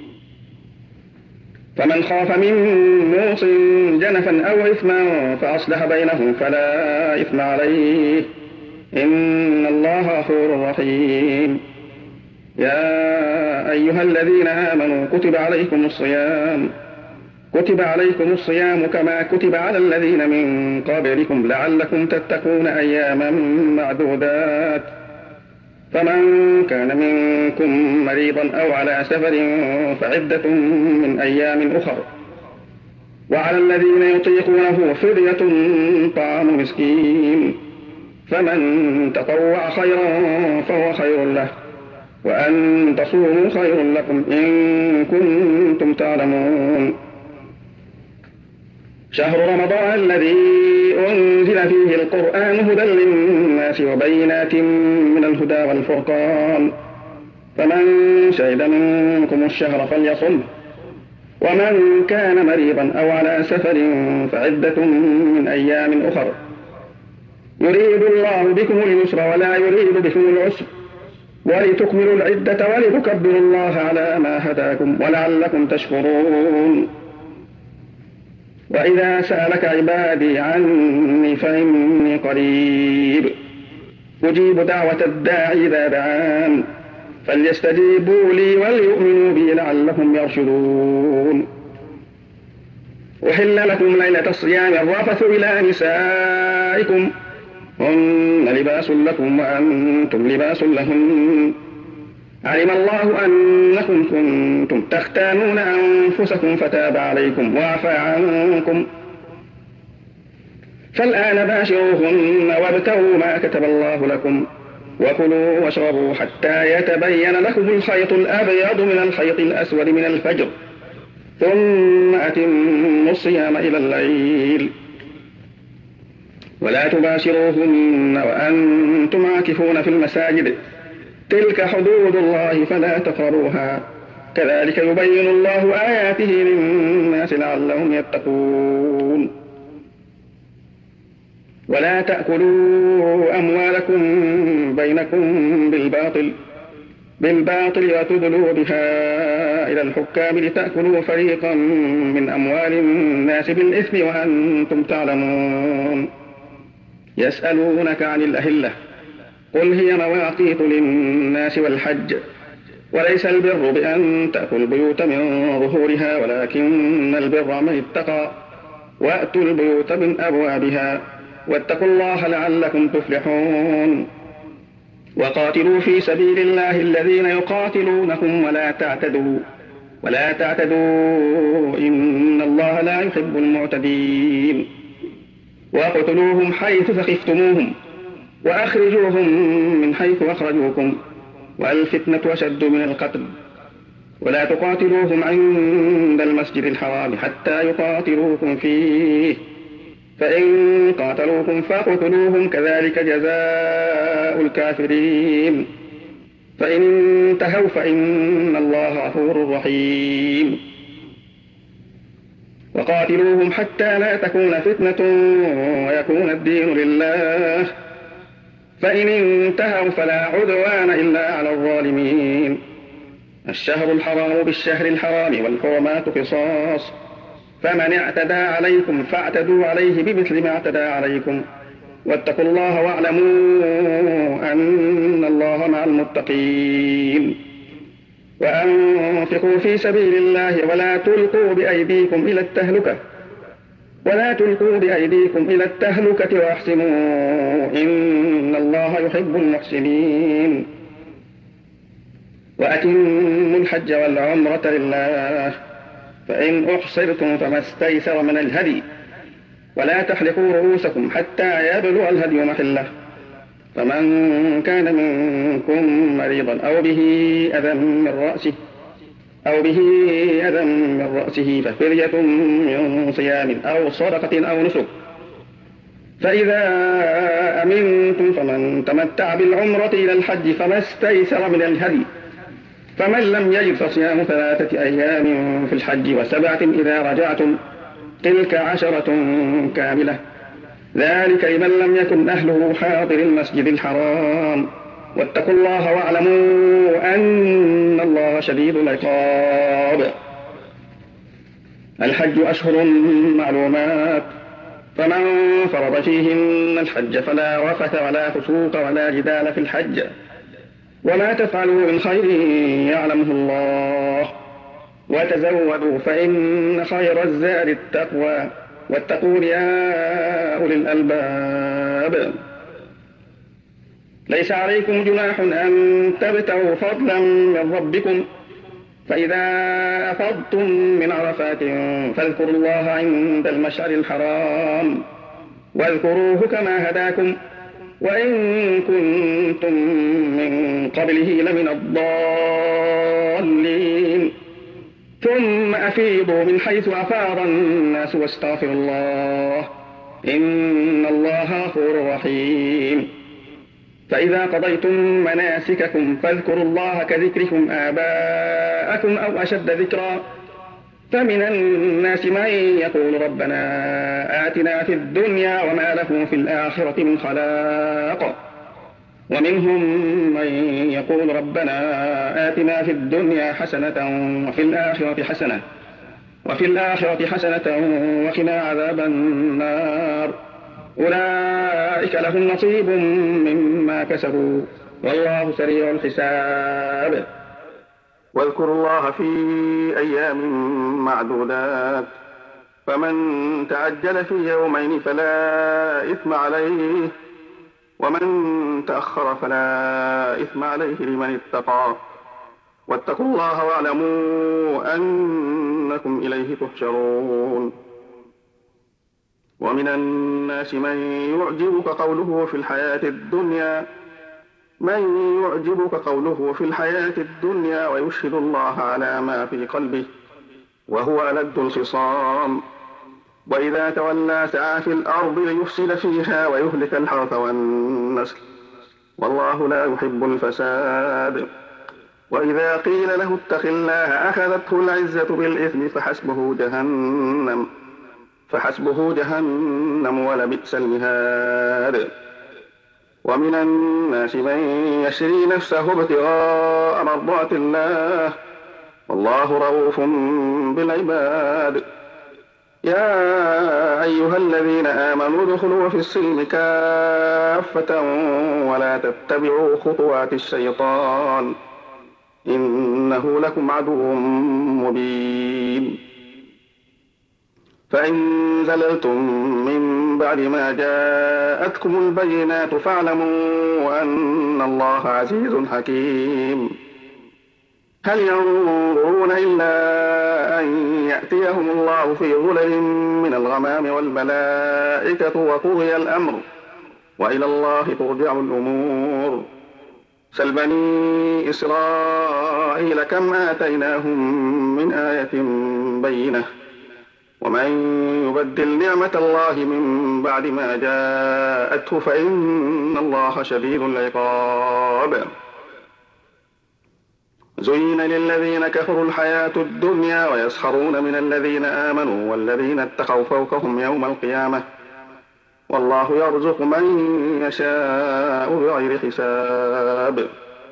فمن خاف من موص جنفا أو إثما فأصلح بينهم فلا إثم عليه إن الله غفور رحيم. يا أيها الذين آمنوا كتب عليكم الصيام كتب عليكم الصيام كما كتب على الذين من قبلكم لعلكم تتقون أياما معدودات فمن كان منكم مريضا أو على سفر فعدة من أيام أخر وعلى الذين يطيقونه فدية طعام مسكين فمن تطوع خيرا فهو خير له وأن تصوموا خير لكم إن كنتم تعلمون. شهر رمضان الذي أنزل فيه القرآن هدى للناس وبينات من الهدى والفرقان فمن شهد منكم الشهر فليصمه ومن كان مريضا أو على سفر فعدة من أيام أخر يريد الله بكم اليسر ولا يريد بكم العسر ولتكملوا العدة ولتكبروا الله على ما هداكم ولعلكم تشكرون. وإذا سألك عبادي عني فإني قريب أجيب دعوة الداعي إذا دعان فليستجيبوا لي وليؤمنوا بي لعلهم يرشدون. أحل لكم ليلة الصيام الرفث إلى نسائكم هن لباس لكم وأنتم لباس لهن علم الله أنكم كنتم تختانون أنفسكم فتاب عليكم وعفى عنكم فالآن باشروهن وابتغوا ما كتب الله لكم وكلوا واشربوا حتى يتبين لكم الخيط الأبيض من الخيط الأسود من الفجر ثم أتموا الصيام إلى الليل ولا تباشروهن وأنتم عاكفون في المساجد تلك حدود الله فلا تقربوها كذلك يبين الله آياته للناس لعلهم يتقون ولا تأكلوا أموالكم بينكم بالباطل بالباطل وتدلوا بها إلى الحكام لتأكلوا فريقا من أموال الناس بالإثم وأنتم تعلمون يسألونك عن الأهلة قل هي مواقيت للناس والحج وليس البر بأن تأتوا البيوت من ظهورها ولكن البر من اتقى وأتوا البيوت من أبوابها واتقوا الله لعلكم تفلحون وقاتلوا في سبيل الله الذين يقاتلونكم ولا تعتدوا ولا تعتدوا إن الله لا يحب المعتدين واقتلوهم حيث ثقفتموهم وأخرجوهم من حيث أخرجوكم والفتنة أشد من القتل ولا تقاتلوهم عند المسجد الحرام حتى يقاتلوكم فيه فإن قاتلوكم فاقتلوهم كذلك جزاء الكافرين فإن انتهوا فإن الله غفور رحيم وقاتلوهم حتى لا تكون فتنة ويكون الدين لله فإن انتهوا فلا عدوان إلا على الظالمين الشهر الحرام بالشهر الحرام والحرمات قصاص فمن اعتدى عليكم فاعتدوا عليه بمثل ما اعتدى عليكم واتقوا الله واعلموا أن الله مع المتقين وأنفقوا في سبيل الله ولا تلقوا بأيديكم إلى التهلكة ولا تلقوا بأيديكم إلى التهلكة وأحسنوا إن الله يحب المحسنين وأتموا الحج والعمرة لله فإن أحصرتم فما استيسر من الهدي ولا تحلقوا رؤوسكم حتى يبلغ الهدي محله فمن كان منكم مريضا أو به أذى من رأسه أو به أذى من رأسه ففدية من صيام أو صدقة أو نسك فإذا أمنتم فمن تمتع بالعمرة إلى الحج فما استيسر من الهدي فمن لم يجد فصيام ثلاثة أيام في الحج وسبعة إذا رجعتم تلك عشرة كاملة ذلك لمن لم يكن أهله حاضر المسجد الحرام واتقوا الله واعلموا أن الله شديد العقاب الحج أشهر معلومات فمن فرض فيهن الحج فلا رفث ولا فسوق ولا جدال في الحج وما تفعلوا من خير يعلمه الله وتزودوا فإن خير الزاد التقوى واتقون يا أولي الألباب ليس عليكم جناح أن تبتغوا فضلا من ربكم فإذا أفضتم من عرفات فاذكروا الله عند المشعر الحرام واذكروه كما هداكم وإن كنتم من قبله لمن الضالين ثم أفيضوا من حيث أفاض الناس واستغفروا الله إن الله غفور رحيم فإذا قضيتم مناسككم فاذكروا الله كذكركم آباءكم أو أشد ذكرا فمن الناس من يقول ربنا آتنا في الدنيا وما له في الآخرة من خلاق ومنهم من يقول ربنا آتنا في الدنيا حسنة وفي الآخرة حسنة وفي الآخرة حسنة وقنا عذاب النار أولئك لهم نصيب مما كسبوا والله سريع الحساب واذكروا الله في أيام معدودات فمن تعجل في يومين فلا إثم عليه ومن تأخر فلا إثم عليه لمن اتقى واتقوا الله واعلموا أنكم إليه تحشرون ومن الناس من يعجبك قوله في الحياة الدنيا من يعجبك قوله في الحياة الدنيا ويشهد الله على ما في قلبه وهو ألد الخصام وإذا تولى سعى في الأرض ليفسد فيها ويهلك الحرث والنسل والله لا يحب الفساد. وإذا قيل له اتق الله أخذته العزة بالإثم فحسبه جهنم فحسبه جهنم ولبئس المهاد. ومن الناس من يشري نفسه ابتغاء مرضات الله والله رؤوف بالعباد. يا أيها الذين آمنوا ادخلوا في السلم كافة ولا تتبعوا خطوات الشيطان إنه لكم عدو مبين. فإن زللتم من بعد ما جاءتكم البينات فاعلموا أن الله عزيز حكيم. هل ينظرون إلا أن يأتيهم الله في ظلل من الغمام والملائكة وقضي الأمر وإلى الله ترجع الأمور. سل بني إسرائيل كم آتيناهم من آية بينة ومن يبدل نعمة الله من بعد ما جاءته فإن الله شديد العقاب. زين للذين كفروا الحياة الدنيا ويسخرون من الذين آمنوا والذين اتقوا فوقهم يوم القيامة والله يرزق من يشاء بغير حساب.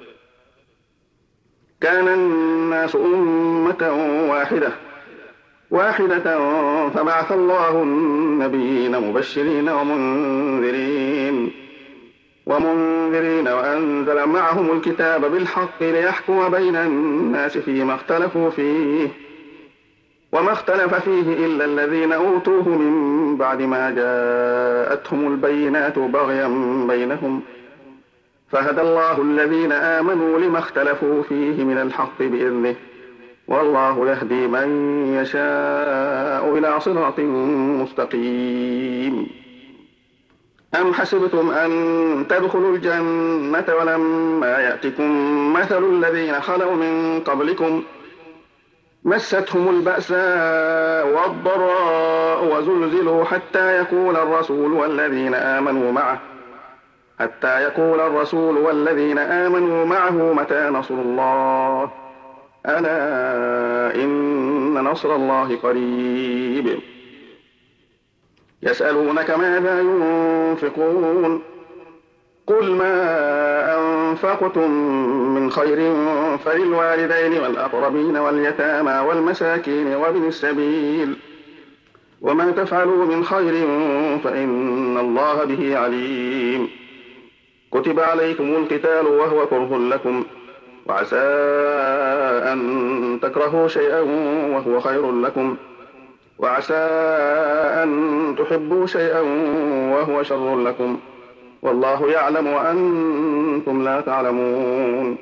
كان الناس أمة واحدة واحدة فبعث الله النبيين مبشرين ومنذرين ومنذرين وأنزل معهم الكتاب بالحق ليحكم بين الناس فيما اختلفوا فيه وما اختلف فيه إلا الذين أوتوه من بعد ما جاءتهم البينات بغيا بينهم فهدى الله الذين آمنوا لما اختلفوا فيه من الحق بإذنه والله يهدي من يشاء إلى صراط مستقيم. أم حسبتم أن تدخلوا الجنة ولما يأتكم مثل الذين خلوا من قبلكم مستهم البأساء والضراء وزلزلوا حتى يقول الرسول والذين آمنوا معه حتى يقول الرسول والذين آمنوا معه متى نصر الله ألا إن نصر الله قريب. يسألونك ماذا ينفقون قل ما أنفقتم من خير فللوالدين والأقربين واليتامى والمساكين وابن السبيل وما تفعلوا من خير فإن الله به عليم. كتب عليكم القتال وهو كره لكم وعسى أن تكرهوا شيئا وهو خير لكم وعسى أن تحبوا شيئا وهو شر لكم والله يعلم وأنتم لا تعلمون.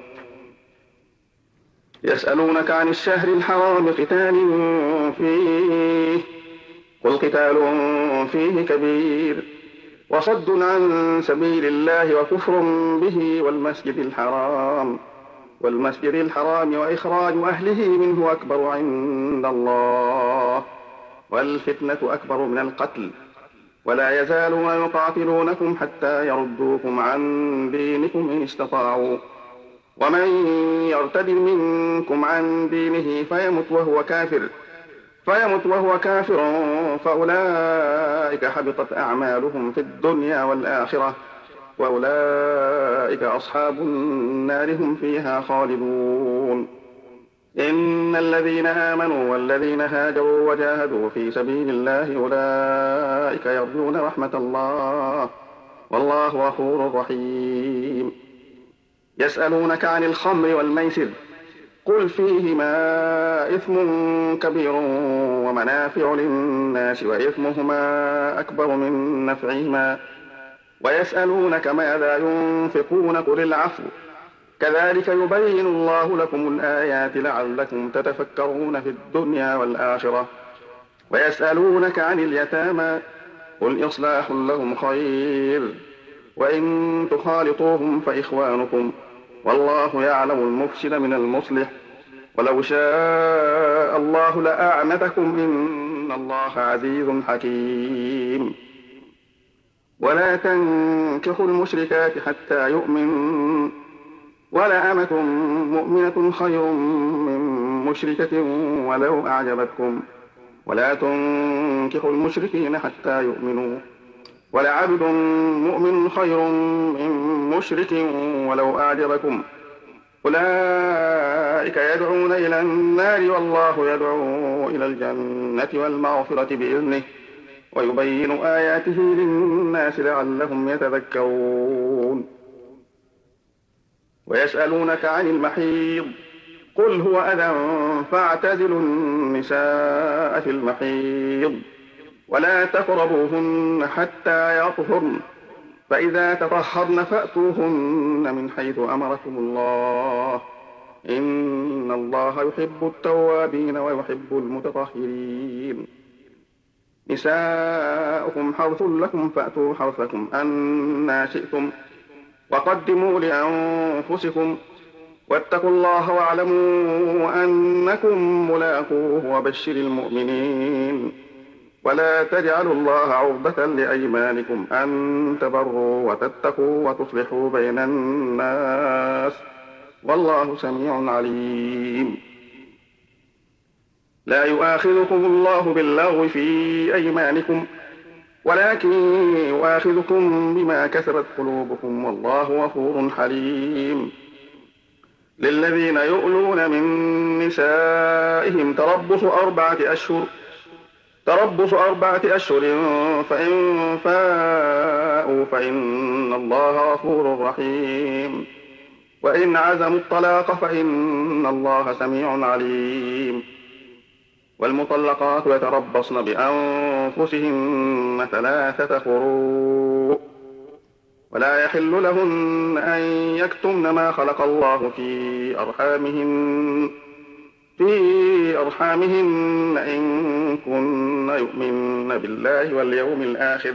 يسألونك عن الشهر الحرام قتال فيه قل قتال فيه كبير وصد عن سبيل الله وكفر به والمسجد الحرام والمسجد الحرام وإخراج أهله منه أكبر عند الله والفتنة أكبر من القتل ولا يزالون يقاتلونكم حتى يردوكم عن دينكم إن استطاعوا ومن يرتد منكم عن دينه فيمت وهو كافر فيمت وهو كافر فأولئك حبطت أعمالهم في الدنيا والآخرة وأولئك أصحاب النار هم فيها خالدون. إن الذين آمنوا والذين هاجروا وجاهدوا في سبيل الله أولئك يرجون رحمة الله والله غفور رحيم. يسألونك عن الخمر والميسر قل فيهما إثم كبير ومنافع للناس وإثمهما أكبر من نفعهما ويسألونك ماذا ينفقون قل العفو كذلك يبين الله لكم الآيات لعلكم تتفكرون في الدنيا والآخرة. ويسألونك عن اليتامى قل إصلاح لهم خير وإن تخالطوهم فإخوانكم والله يعلم المفسد من المصلح ولو شاء الله لأعنتكم إن إن الله عزيز حكيم. ولا تنكحوا المشركات حتى يؤمنوا، ولأمة مؤمنة خير من مشركة ولو أعجبتكم، ولا تنكحوا المشركين حتى يؤمنوا، ولعبد مؤمن خير من مشرك ولو أعجبكم، أولئك يدعون إلى النار والله يدعو إلى الجنة والمغفرة بإذنه، ويبين آياته للناس لعلهم يتذكرون. ويسألونك عن المحيض، قل هو أذى فاعتزلوا النساء في المحيض ولا تقربوهن حتى يطهرن، فإذا تطهرن فأتوهن من حيث أمركم الله، إن الله يحب التوابين ويحب المتطهرين. نساؤكم حرث لكم فأتوا حرثكم أنى شئتم، وقدموا لأنفسكم، واتقوا الله واعلموا أنكم ملاقوه وبشر المؤمنين. ولا تجعلوا الله عرضة لأيمانكم أن تبروا وتتقوا وتصلحوا بين الناس، والله سميع عليم. لا يؤاخذكم الله باللغو في أيمانكم، ولكن يؤاخذكم بما كسبت قلوبكم، والله غفور حليم. للذين يؤلون من نسائهم تربص أربعة أشهر تربص أربعة أشهر فإن فاءوا فإن الله غفور رحيم، وإن عزموا الطلاق فإن الله سميع عليم. والمطلقات يتربصن بأنفسهن ثلاثة قروء، ولا يحل لهن أن يكتمن ما خلق الله في أرحامهن في أرحامهن إن كن يؤمن بالله واليوم الآخر،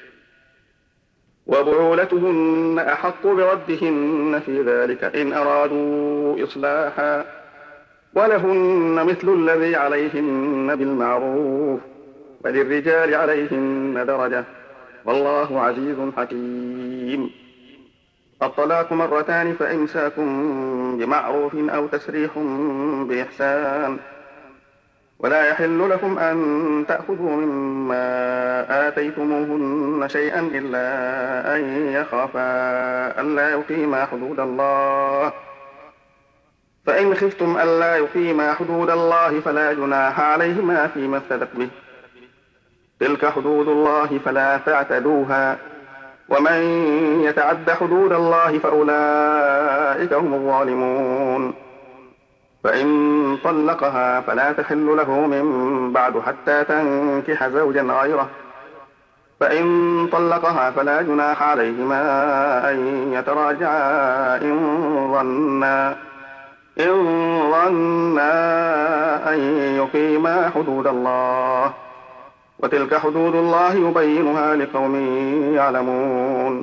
وبعولتهن أحق بردهن في ذلك إن أرادوا إصلاحا، ولهن مثل الذي عليهن بالمعروف، وللرجال عليهن درجة، والله عزيز حكيم. الطلاق مرتان فإمساك بمعروف أو تسريح بإحسان، ولا يحل لكم أن تأخذوا مما آتيتموهن شيئا إلا أن يخافا ألا يقيما حدود الله، فإن خفتم ألا يقيما حدود الله فلا جناح عليهما فيما افتدت به، تلك حدود الله فلا تعتدوها، ومن يتعد حدود الله فأولئك هم الظالمون. فإن طلقها فلا تحل له من بعد حتى تنكح زوجا غيره، فإن طلقها فلا جناح عليهما أن يتراجعا إن ظنا إن ظنا أن يقيما حدود الله، وتلك حدود الله يبينها لقوم يعلمون.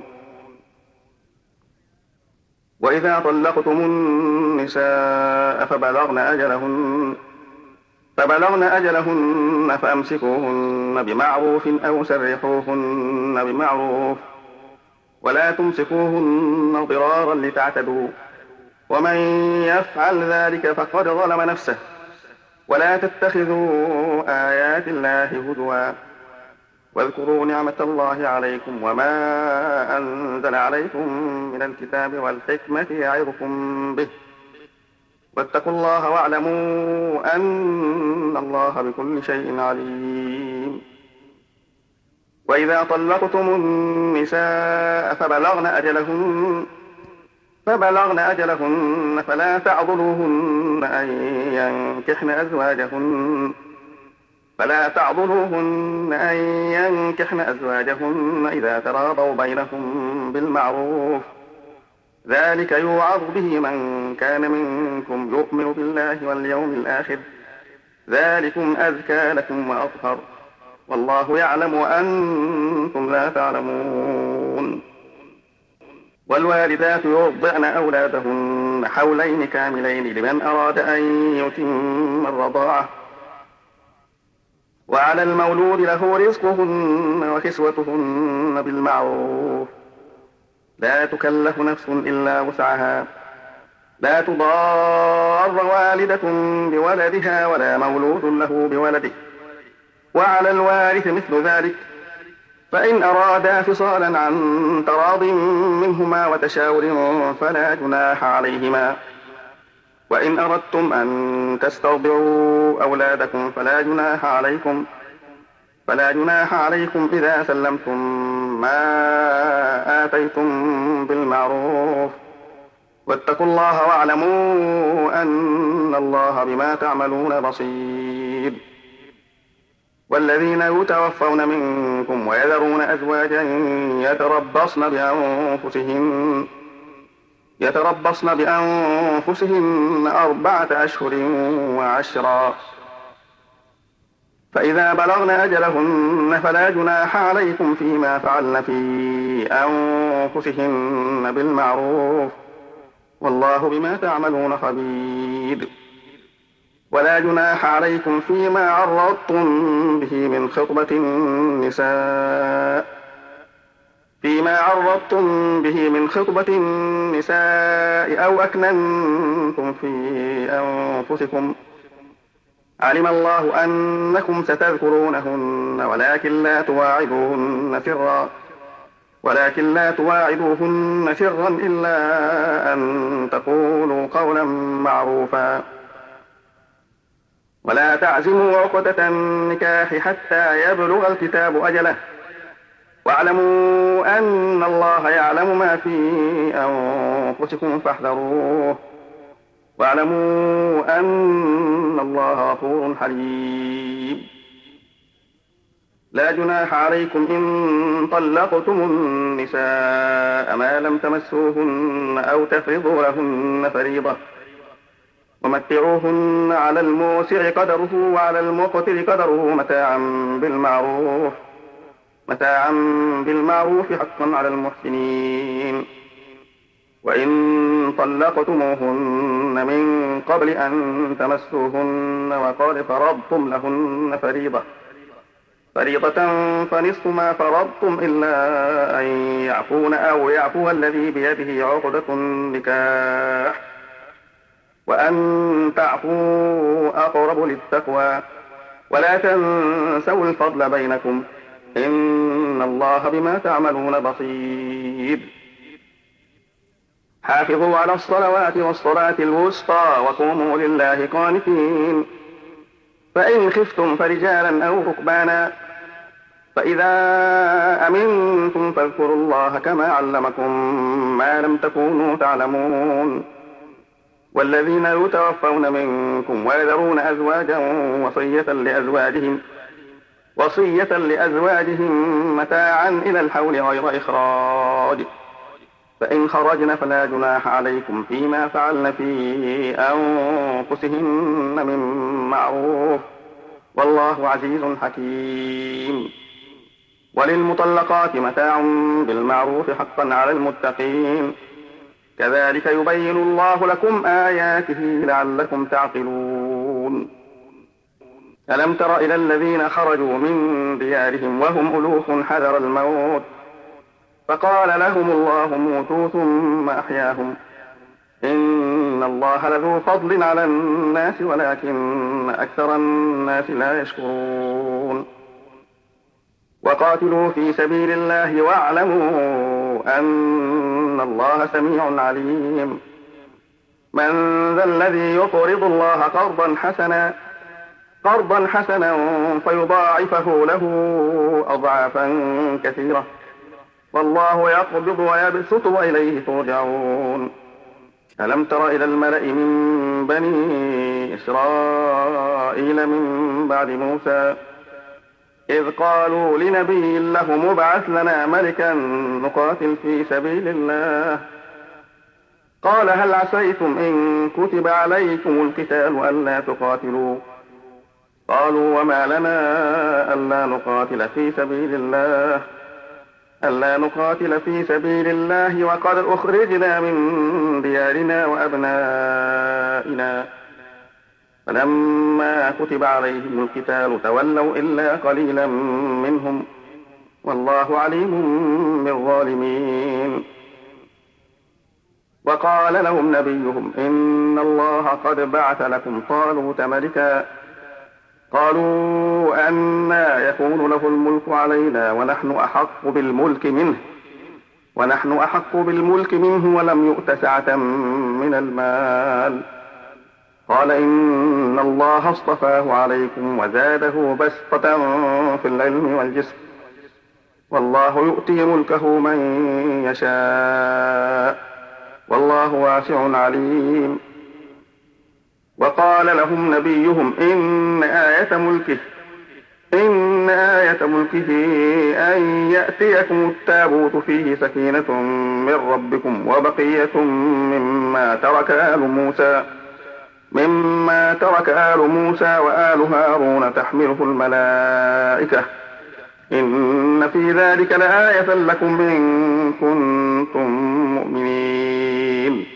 وإذا طلقتم النساء فبلغن أجلهن فبلغن أجلهن فأمسكوهن بمعروف أو سرحوهن بمعروف، ولا تمسكوهن ضرارا لتعتدوا، ومن يفعل ذلك فقد ظلم نفسه. ولا تتخذوا آيات الله هزوا، واذكروا نعمة الله عليكم وما أنزل عليكم من الكتاب والحكمة يعظكم به، واتقوا الله واعلموا أن الله بكل شيء عليم. وإذا طلقتم النساء فبلغن أجلهن فبلغن أجلهن فلا تعضلوهن أن ينكحن أزواجهن فلا تعضلوهن أن ينكحن أزواجهن إذا تراضوا بينهم بالمعروف، ذلك يوعظ به من كان منكم يؤمن بالله واليوم الآخر، ذلكم أزكى لكم وأطهر، والله يعلم وأنتم لا تعلمون. والوالدات يرضعن أولادهن حولين كاملين لمن أراد أن يتم الرضاعة، وعلى المولود له رزقهن وكسوتهن بالمعروف لا تكلف نفس إلا وسعها لا تضار والدة بولدها ولا مولود له بولده وعلى الوارث مثل ذلك فإن أرادا فصالا عن تراض منهما وتشاور فلا جناح عليهما وإن أردتم أن تسترضعوا أولادكم فلا جناح عليكم فلا جناح عليكم إذا سلمتم ما آتيتم بالمعروف واتقوا الله واعلموا أن الله بما تعملون بصير والذين يتوفون منكم ويذرون أزواجا يتربصن بأنفسهن يتربصن بأنفسهن أربعة أشهر وعشرا فإذا بلغن أجلهن فلا جناح عليكم فيما فعلن في أنفسهن بالمعروف والله بما تعملون خبير ولا جناح عليكم فيما عرضتم به من خطبة النساء فيما عرضتم به من خطبة النساء أو أكننتم في أنفسكم علم الله أنكم ستذكرونهن ولكن لا تواعدوهن سرا ولكن لا تواعدوهن سرا إلا أن تقولوا قولا معروفا ولا تعزموا عقدة النكاح حتى يبلغ الكتاب أجله واعلموا أن الله يعلم ما في أنفسكم فاحذروه واعلموا أن الله غفور حليم لا جناح عليكم إن طلقتم النساء ما لم تمسوهن أو تفرضوا لهن فريضة ومتعوهن على الموسع قدره وعلى المقتر قدره متاعا بالمعروف متاعا بالمعروف حقا على المحسنين وإن طلقتموهن من قبل أن تمسوهن وقد فرضتم لهن فريضة فريضة فنصف ما فرضتم إلا أن يعفون أو يعفو الذي بيده عقدة النكاح وأن تعفوا أقرب للتقوى ولا تنسوا الفضل بينكم إن الله بما تعملون بصير حافظوا على الصلوات والصلاة الوسطى وقوموا لله قانتين فإن خفتم فرجالا أو ركبانا فإذا أمنتم فاذكروا الله كما علمكم ما لم تكونوا تعلمون والذين يتوفون منكم ويذرون أزواجا وصية لأزواجهم وصية لأزواجهم متاعا إلى الحول غير إخراج فإن خرجن فلا جناح عليكم فيما فعلن في أنفسهن من معروف والله عزيز حكيم وللمطلقات متاع بالمعروف حقا على المتقين كذلك يبين الله لكم آياته لعلكم تعقلون ألم تر إلى الذين خرجوا من ديارهم وهم ألوف حذر الموت فقال لهم الله موتوا ثم أحياهم إن الله لذو فضل على الناس ولكن أكثر الناس لا يشكرون وقاتلوا في سبيل الله واعلموا أن الله سميع عليم من ذا الذي يقرض الله قرضا حسنا قرضا حسنا فيضاعفه له أضعافا كثيرة والله يقبض ويبسط وإليه ترجعون ألم تر إلى الملأ من بني إسرائيل من بعد موسى إذ قالوا لنبي له مبعث لنا ملكا نقاتل في سبيل الله قال هل عسيتم إن كتب عليكم القتال ألا تقاتلوا قالوا وما لنا ألا نقاتل في سبيل الله ألا نقاتل في سبيل الله وقد أخرجنا من ديارنا وأبنائنا فلما كتب عليهم القتال تولوا إلا قليلا منهم والله عليم بالظالمين. وقال لهم نبيهم إن الله قد بعث لكم طالوت ملكا قالوا أنى يكون له الملك علينا ونحن أحق بالملك منه ونحن أحق بالملك منه ولم يؤت سعة من المال. قال إن الله اصطفاه عليكم وزاده بسطة في العلم والجسم والله يؤتي ملكه من يشاء والله واسع عليم. وقال لهم نبيهم إن آية ملكه إن آية ملكه أن يأتيكم التابوت فيه سكينة من ربكم وبقية مما ترك آل موسى مما ترك آل موسى وآل هارون تحمله الملائكة إن في ذلك لآية لكم إن كنتم مؤمنين.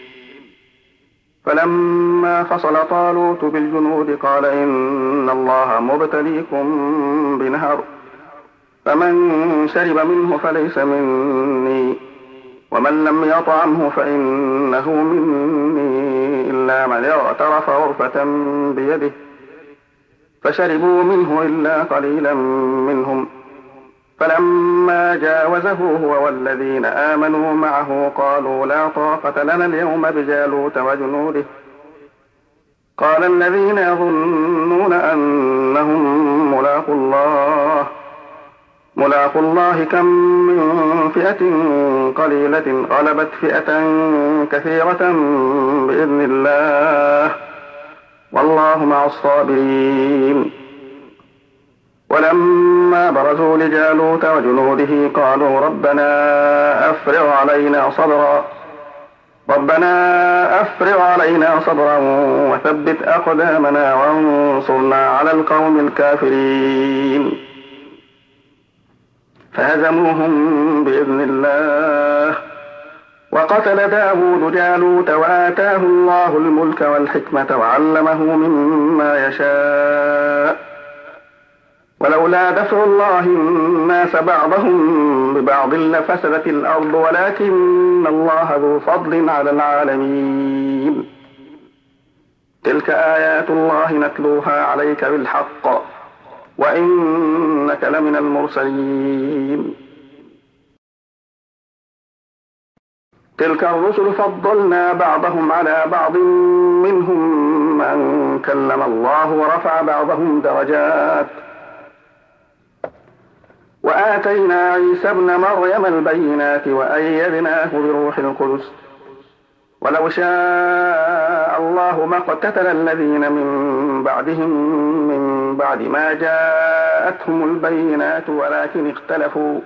فلما فصل طالوت بالجنود قال إن الله مبتليكم بنهر فمن شرب منه فليس مني ومن لم يطعمه فإنه مني إلا من اغترف غرفة بيده فشربوا منه إلا قليلا منهم. فلما جاوزه هو والذين آمنوا معه قالوا لا طاقة لنا اليوم بجالوت وجنوده. قال الذين يظنون أنهم ملاقو الله ملاقو الله كم من فئة قليلة غلبت فئة كثيرة بإذن الله والله مع الصابرين. ولما برزوا لجالوت وجنوده قالوا ربنا أفرغ علينا صبرا ربنا أفرغ علينا صبرا وثبت أقدامنا وانصرنا على القوم الكافرين. فهزموهم بإذن الله وقتل داود جالوت وآتاه الله الملك والحكمة وعلمه مما يشاء ولولا دفع الله الناس بعضهم ببعض لفسدت الأرض ولكن الله ذو فضل على العالمين. تلك آيات الله نتلوها عليك بالحق وإنك لمن المرسلين. تلك الرسل فضلنا بعضهم على بعض منهم من كلم الله ورفع بعضهم درجات وآتينا عيسى ابن مريم البينات وأيدناه بروح القدس ولو شاء الله ما اقتتل الذين من بعدهم من بعد ما جاءتهم البينات ولكن اختلفوا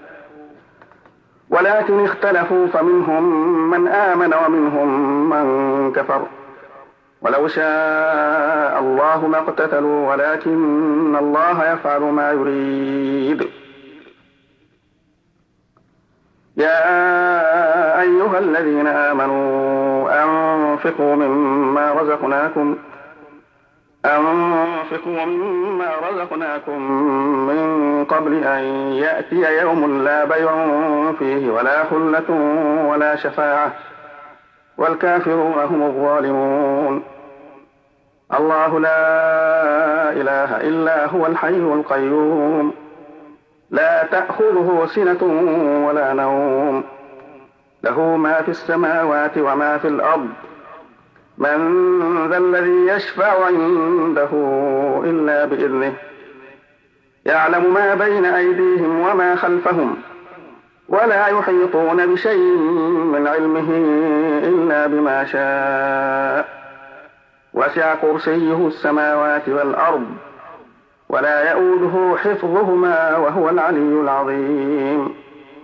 ولكن اختلفوا فمنهم من آمن ومنهم من كفر ولو شاء الله ما اقتتلوا ولكن الله يفعل ما يريد. يا أيها الذين آمنوا أنفقوا مما رزقناكم أنفقوا مما رزقناكم من قبل أن يأتي يوم لا بيع فيه ولا خلة ولا شفاعة والكافرون هم الظالمون. الله لا إله إلا هو الحي القيوم لا تأخذه سنة ولا نوم له ما في السماوات وما في الأرض من ذا الذي يشفع عنده إلا بإذنه يعلم ما بين أيديهم وما خلفهم ولا يحيطون بشيء من علمه إلا بما شاء وسع كرسيه السماوات والأرض ولا يؤوده حفظهما وهو العلي العظيم.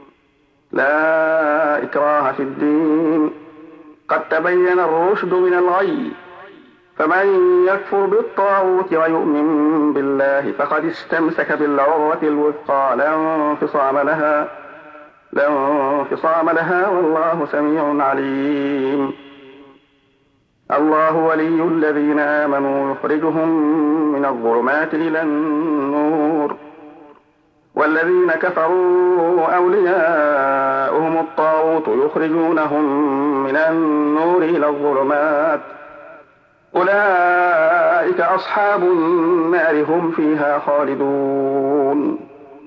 لا إكراه في الدين قد تبين الرشد من الغي فمن يكفر بالطاغوت ويؤمن بالله فقد استمسك بالعروة الوثقى لا انفصام لها لا انفصام لها والله سميع عليم. الله ولي الذين آمنوا يخرجهم من الظلمات إلى النور والذين كفروا أولياؤهم الطاغوت يخرجونهم من النور إلى الظلمات أولئك أصحاب النار هم فيها خالدون.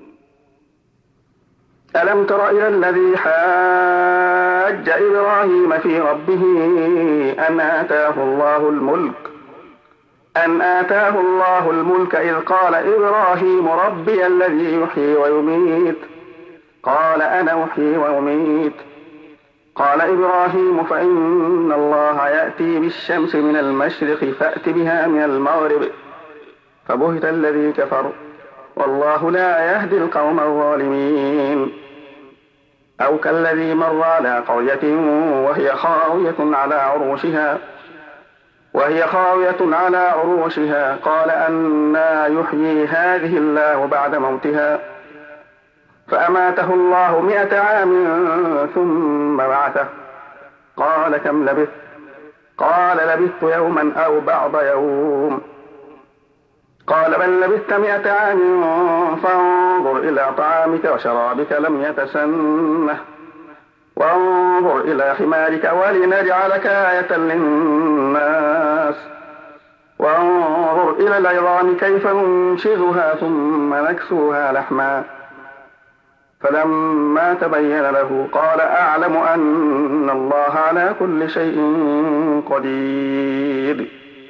ألم تر إلى الذي حاج إبراهيم في ربه أن آتاه الله الملك أن آتاه الله الملك إذ قال إبراهيم ربي الذي يحيي ويميت قال أنا أحيي وأميت قال إبراهيم فإن الله يأتي بالشمس من المشرق فأت بها من المغرب فبهت الذي كفر والله لا يهدي القوم الظالمين. أو كالذي مر على قرية وهي خاوية على عروشها وهي خاوية على عروشها قال أنى يحيي هذه الله بعد موتها فأماته الله مئة عام ثم بعثه قال كم لبثت قال لبثت يوما أو بعض يوم قال بل لبثت مئة عام فانظر إلى طعامك وشرابك لم يتسنه وانظر إلى حمارك ولنجعلك آية للناس وانظر إلى العظام كيف ننشزها ثم نكسوها لحما فلما تبين له قال أعلم أن الله على كل شيء قدير.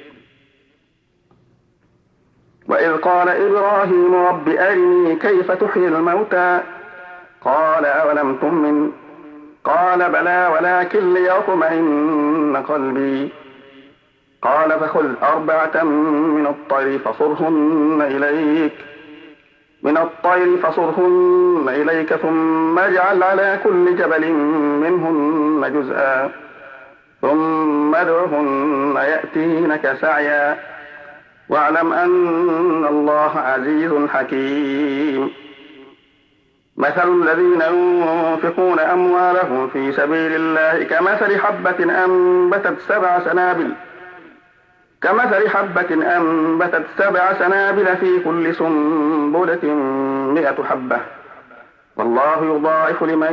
وإذ قال إبراهيم رب أرني كيف تحيي الموتى قال أولم تؤمن قال بلى ولكن ليطمئن قلبي قال فخذ أربعة من الطير فصرهن إليك من الطير فصرهن إليك ثم اجعل على كل جبل منهن جزءا ثم ادعهن يأتينك سعيا واعلم أن الله عزيز حكيم. مثل الذين ينفقون أموالهم في سبيل الله كمثل حبة أنبتت سبع سنابل كمثل حبة أنبتت سبع سنابل في كل سنبلة مئة حبة والله يضاعف لمن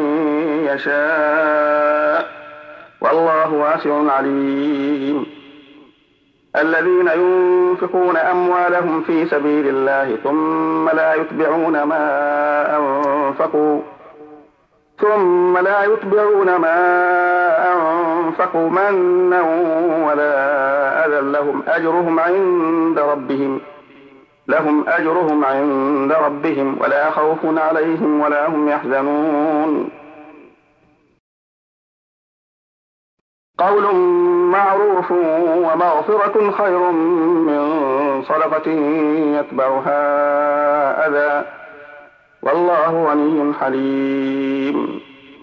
يشاء والله واسع عليم. الذين ينفقون أموالهم في سبيل الله ثم لا يتبعون ما أنفقوا ثم لا يتبعون ما أنفقوا منا ولا أذى لهم أجرهم عند ربهم لهم أجرهم عند ربهم ولا خوف عليهم ولا هم يحزنون. قول معروف ومغفرة خير من صدقة يتبعها أذى والله غني حليم.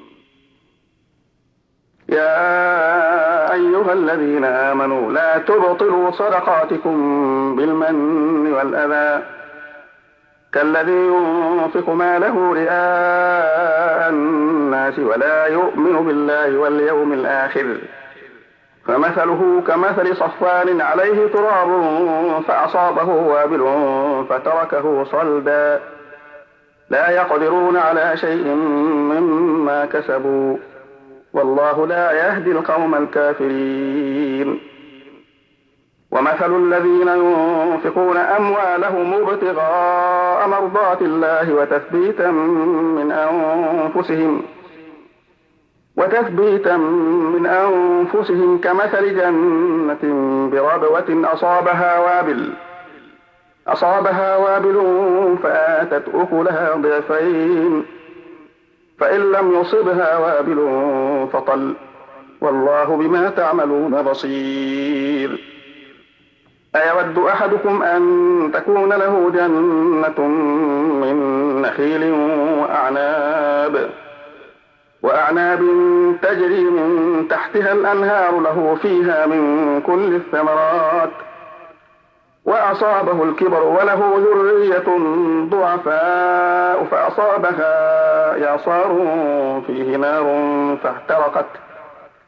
يا أيها الذين آمنوا لا تبطلوا صدقاتكم بالمن والأذى كالذي ينفق ماله رئاء الناس ولا يؤمن بالله واليوم الآخر فمثله كمثل صفان عليه تراب فأصابه وابل فتركه صلدا لا يقدرون على شيء مما كسبوا والله لا يهدي القوم الكافرين. ومثل الذين ينفقون أموالهم ابتغاء مرضات الله وتثبيتا من أنفسهم وتثبيتا من أنفسهم كمثل جنة بربوة أصابها وابل أصابها وابل فآتت أكلها ضعفين فإن لم يصبها وابل فطل والله بما تعملون بصير. أيود أحدكم أن تكون له جنة من نخيل وأعناب وأعناب تجري من تحتها الأنهار له فيها من كل الثمرات وأصابه الكبر وله ذرية ضعفاء فأصابها إعصار فيه نار فاحترقت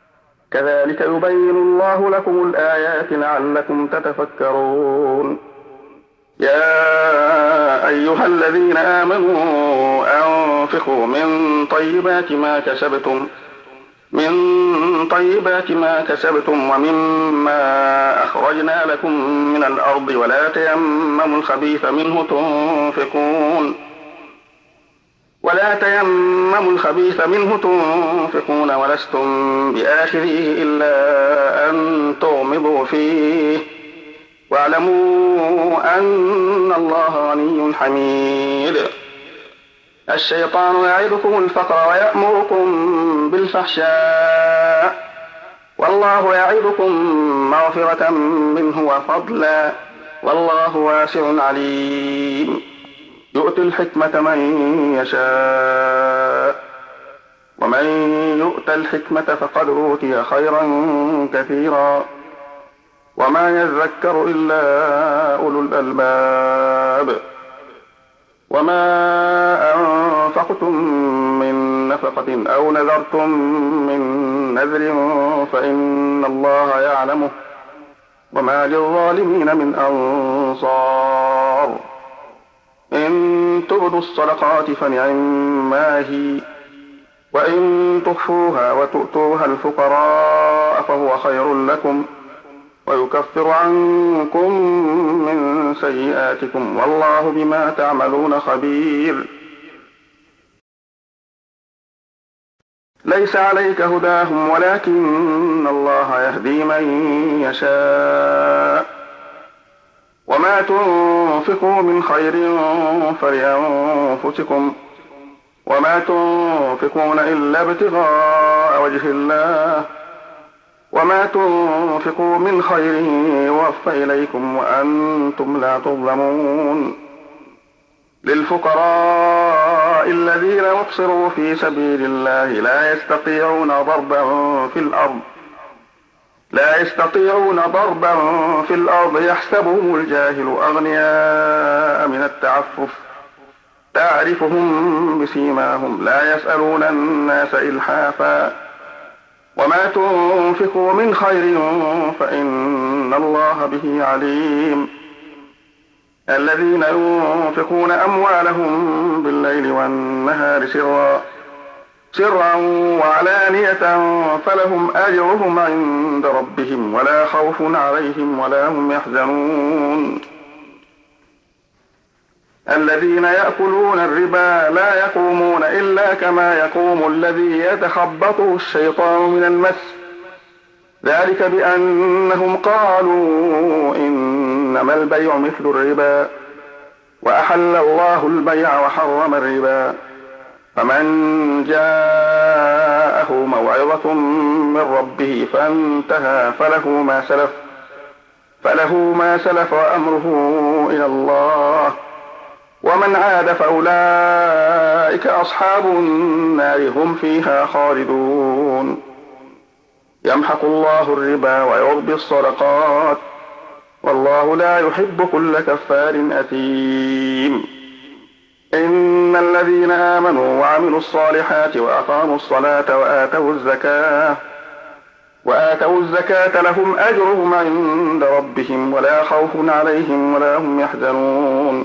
كذلك يبين الله لكم الآيات لعلكم تتفكرون. يا أيها الذين آمنوا أنفقوا من طيبات ما كسبتم من طيبات ما كسبتم ومما أخرجنا لكم من الأرض ولا تيمموا الخبيث منه تنفقون ولا تيمموا الخبيث منه تنفقون ولستم بآخذيه إلا أن تغمضوا فيه واعلموا أن الله غني حميد. الشيطان يعدكم الفقر ويأمركم بالفحشاء والله يعدكم مغفرة منه وفضلا والله واسع عليم. يؤتي الحكمة من يشاء ومن يؤت الحكمة فقد أوتي خيرا كثيرا وما يذكر إلا أولو الألباب. وما أنفقتم من نفقة أو نذرتم من نذر فإن الله يعلمه وما للظالمين من أنصار. إن تبدوا الصدقات فنعما هي وإن تخفوها وتؤتوها الفقراء فهو خير لكم ويكفر عنكم من سيئاتكم والله بما تعملون خبير. ليس عليك هداهم ولكن الله يهدي من يشاء وما تنفقوا من خير فلأنفسكم وما تنفقون إلا ابتغاء وجه الله وما تنفقوا من خير يوفى إليكم وأنتم لا تظلمون. للفقراء الذين أحصروا في سبيل الله لا يستطيعون ضربا في الأرض لا يستطيعون ضربا في الأرض يحسبهم الجاهل أغنياء من التعفف تعرفهم بسيماهم لا يسألون الناس إلحافا وما تنفقوا من خير فإن الله به عليم. الذين ينفقون أموالهم بالليل والنهار سرا سرا وعلانية فلهم أجرهم عند ربهم ولا خوف عليهم ولا هم يحزنون. الذين يأكلون الربا لا يقومون إلا كما يقوم الذي يتخبطه الشيطان من المس ذلك بأنهم قالوا إنما البيع مثل الربا وأحل الله البيع وحرم الربا. فمن جاءه موعظة من ربه فانتهى فله ما سلف فله ما سلف وأمره إلى الله ومن عاد فأولئك أصحاب النار هم فيها خالدون. يمحق الله الربا ويربي الصدقات والله لا يحب كل كفار أثيم. إن الذين آمنوا وعملوا الصالحات وأقاموا الصلاة وآتوا الزكاة وآتوا الزكاة لهم أجرهم عند ربهم ولا خوف عليهم ولا هم يحزنون.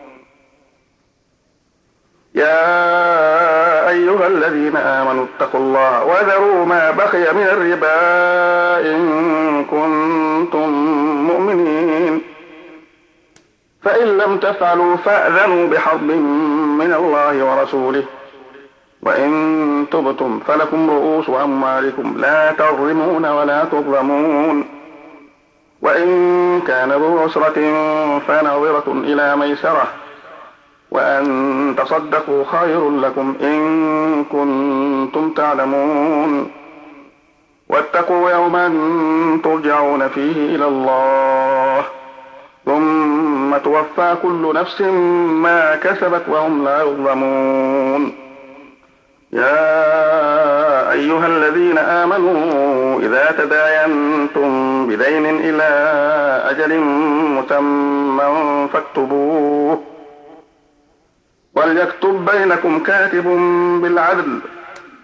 يا أيها الذين آمنوا اتقوا الله وذروا ما بقي من الربا إن كنتم مؤمنين فإن لم تفعلوا فأذنوا بحرب من الله ورسوله وإن تبتم فلكم رؤوس أموالكم لا تظلمون ولا تظلمون. وإن كان ذو عسرة فنظرة إلى ميسرة وأن تصدقوا خير لكم إن كنتم تعلمون. واتقوا يوما ترجعون فيه إلى الله ثم توفى كل نفس ما كسبت وهم لا يظلمون. يا أيها الذين آمنوا إذا تداينتم بدين إلى أجل مسمى فاكتبوه وليكتب بينكم كاتب بالعدل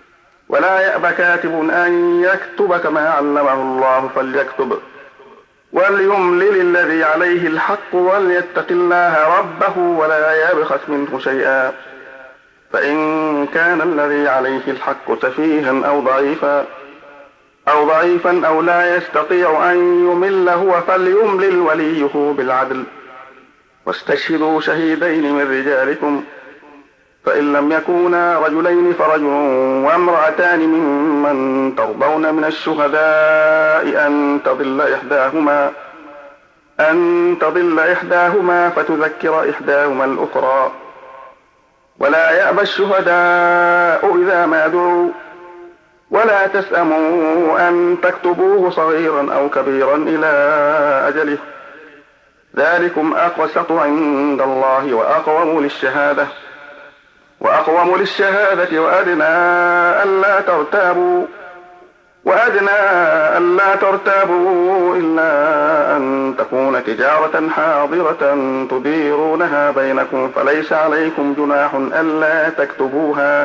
ولا يأب كاتب أن يكتب كما علمه الله فليكتب وليملل الذي عليه الحق وليتق الله ربه ولا يبخس منه شيئا فإن كان الذي عليه الحق سفيها أو ضعيفا أو ضعيفا أو لا يستطيع أن يمل هو فليملل وليه بالعدل واستشهدوا شهيدين من رجالكم فإن لم يكونا رجلين فرجل وامرأتان ممن ترضون من الشهداء أن تضل إحداهما أن تضل إحداهما فتذكر إحداهما الأخرى ولا يأبى الشهداء إذا ما دعوا ولا تسأموا أن تكتبوه صغيرا أو كبيرا إلى أجله ذلكم أقسط عند الله وأقوم للشهادة وأقوم للشهادة وأدنى ألا ترتابوا وأدنى ألا ترتابوا إلا أن تكون تجارة حاضرة تديرونها بينكم فليس عليكم جناح ألا تكتبوها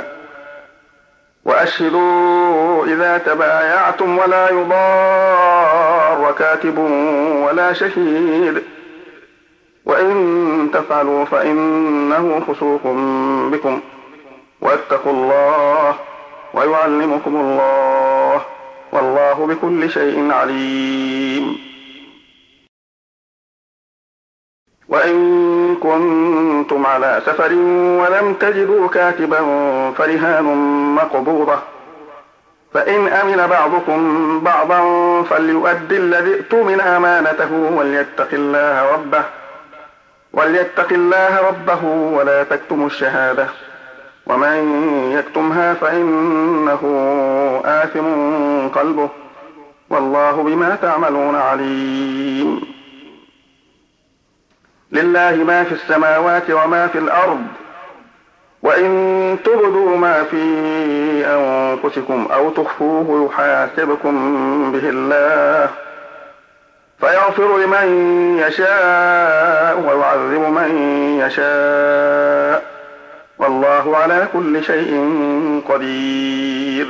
وأشهدوا إذا تبايعتم ولا يضار كاتب ولا شهيد وإن تفعلوا فإنه فسوق بكم واتقوا الله ويعلمكم الله والله بكل شيء عليم. وإن كنتم على سفر ولم تجدوا كاتبا فرهان مقبوضة فإن أمن بعضكم بعضا فليؤدي الذي ائتمن أمانته وليتق الله ربه وليتق الله ربه ولا تكتموا الشهادة ومن يكتمها فإنه آثم قلبه والله بما تعملون عليم. لله ما في السماوات وما في الأرض وإن تبدوا ما في أنفسكم أو تخفوه يحاسبكم به الله فيغفر لمن يشاء ويعذب من يشاء والله على كل شيء قدير.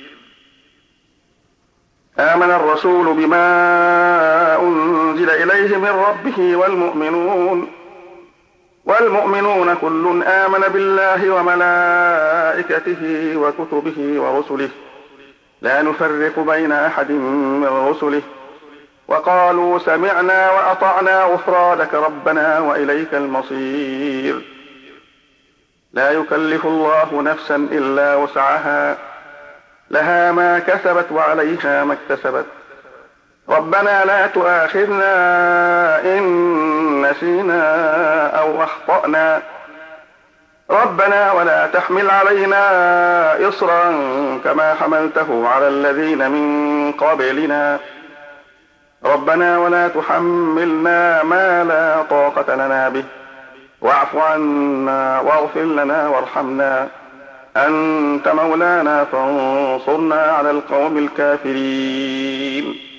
آمن الرسول بما أنزل إليه من ربه والمؤمنون والمؤمنون كل آمن بالله وملائكته وكتبه ورسله لا نفرق بين أحد من رسله وقالوا سمعنا وأطعنا غفرانك ربنا وإليك المصير. لا يكلف الله نفسا إلا وسعها لها ما كسبت وعليها ما اكتسبت ربنا لا تؤاخذنا إن نسينا أو أخطأنا ربنا ولا تحمل علينا إصرا كما حملته على الذين من قبلنا ربنا ولا تحملنا ما لا طاقة لنا به واعف عنا واغفر لنا وارحمنا أنت مولانا فانصرنا على القوم الكافرين.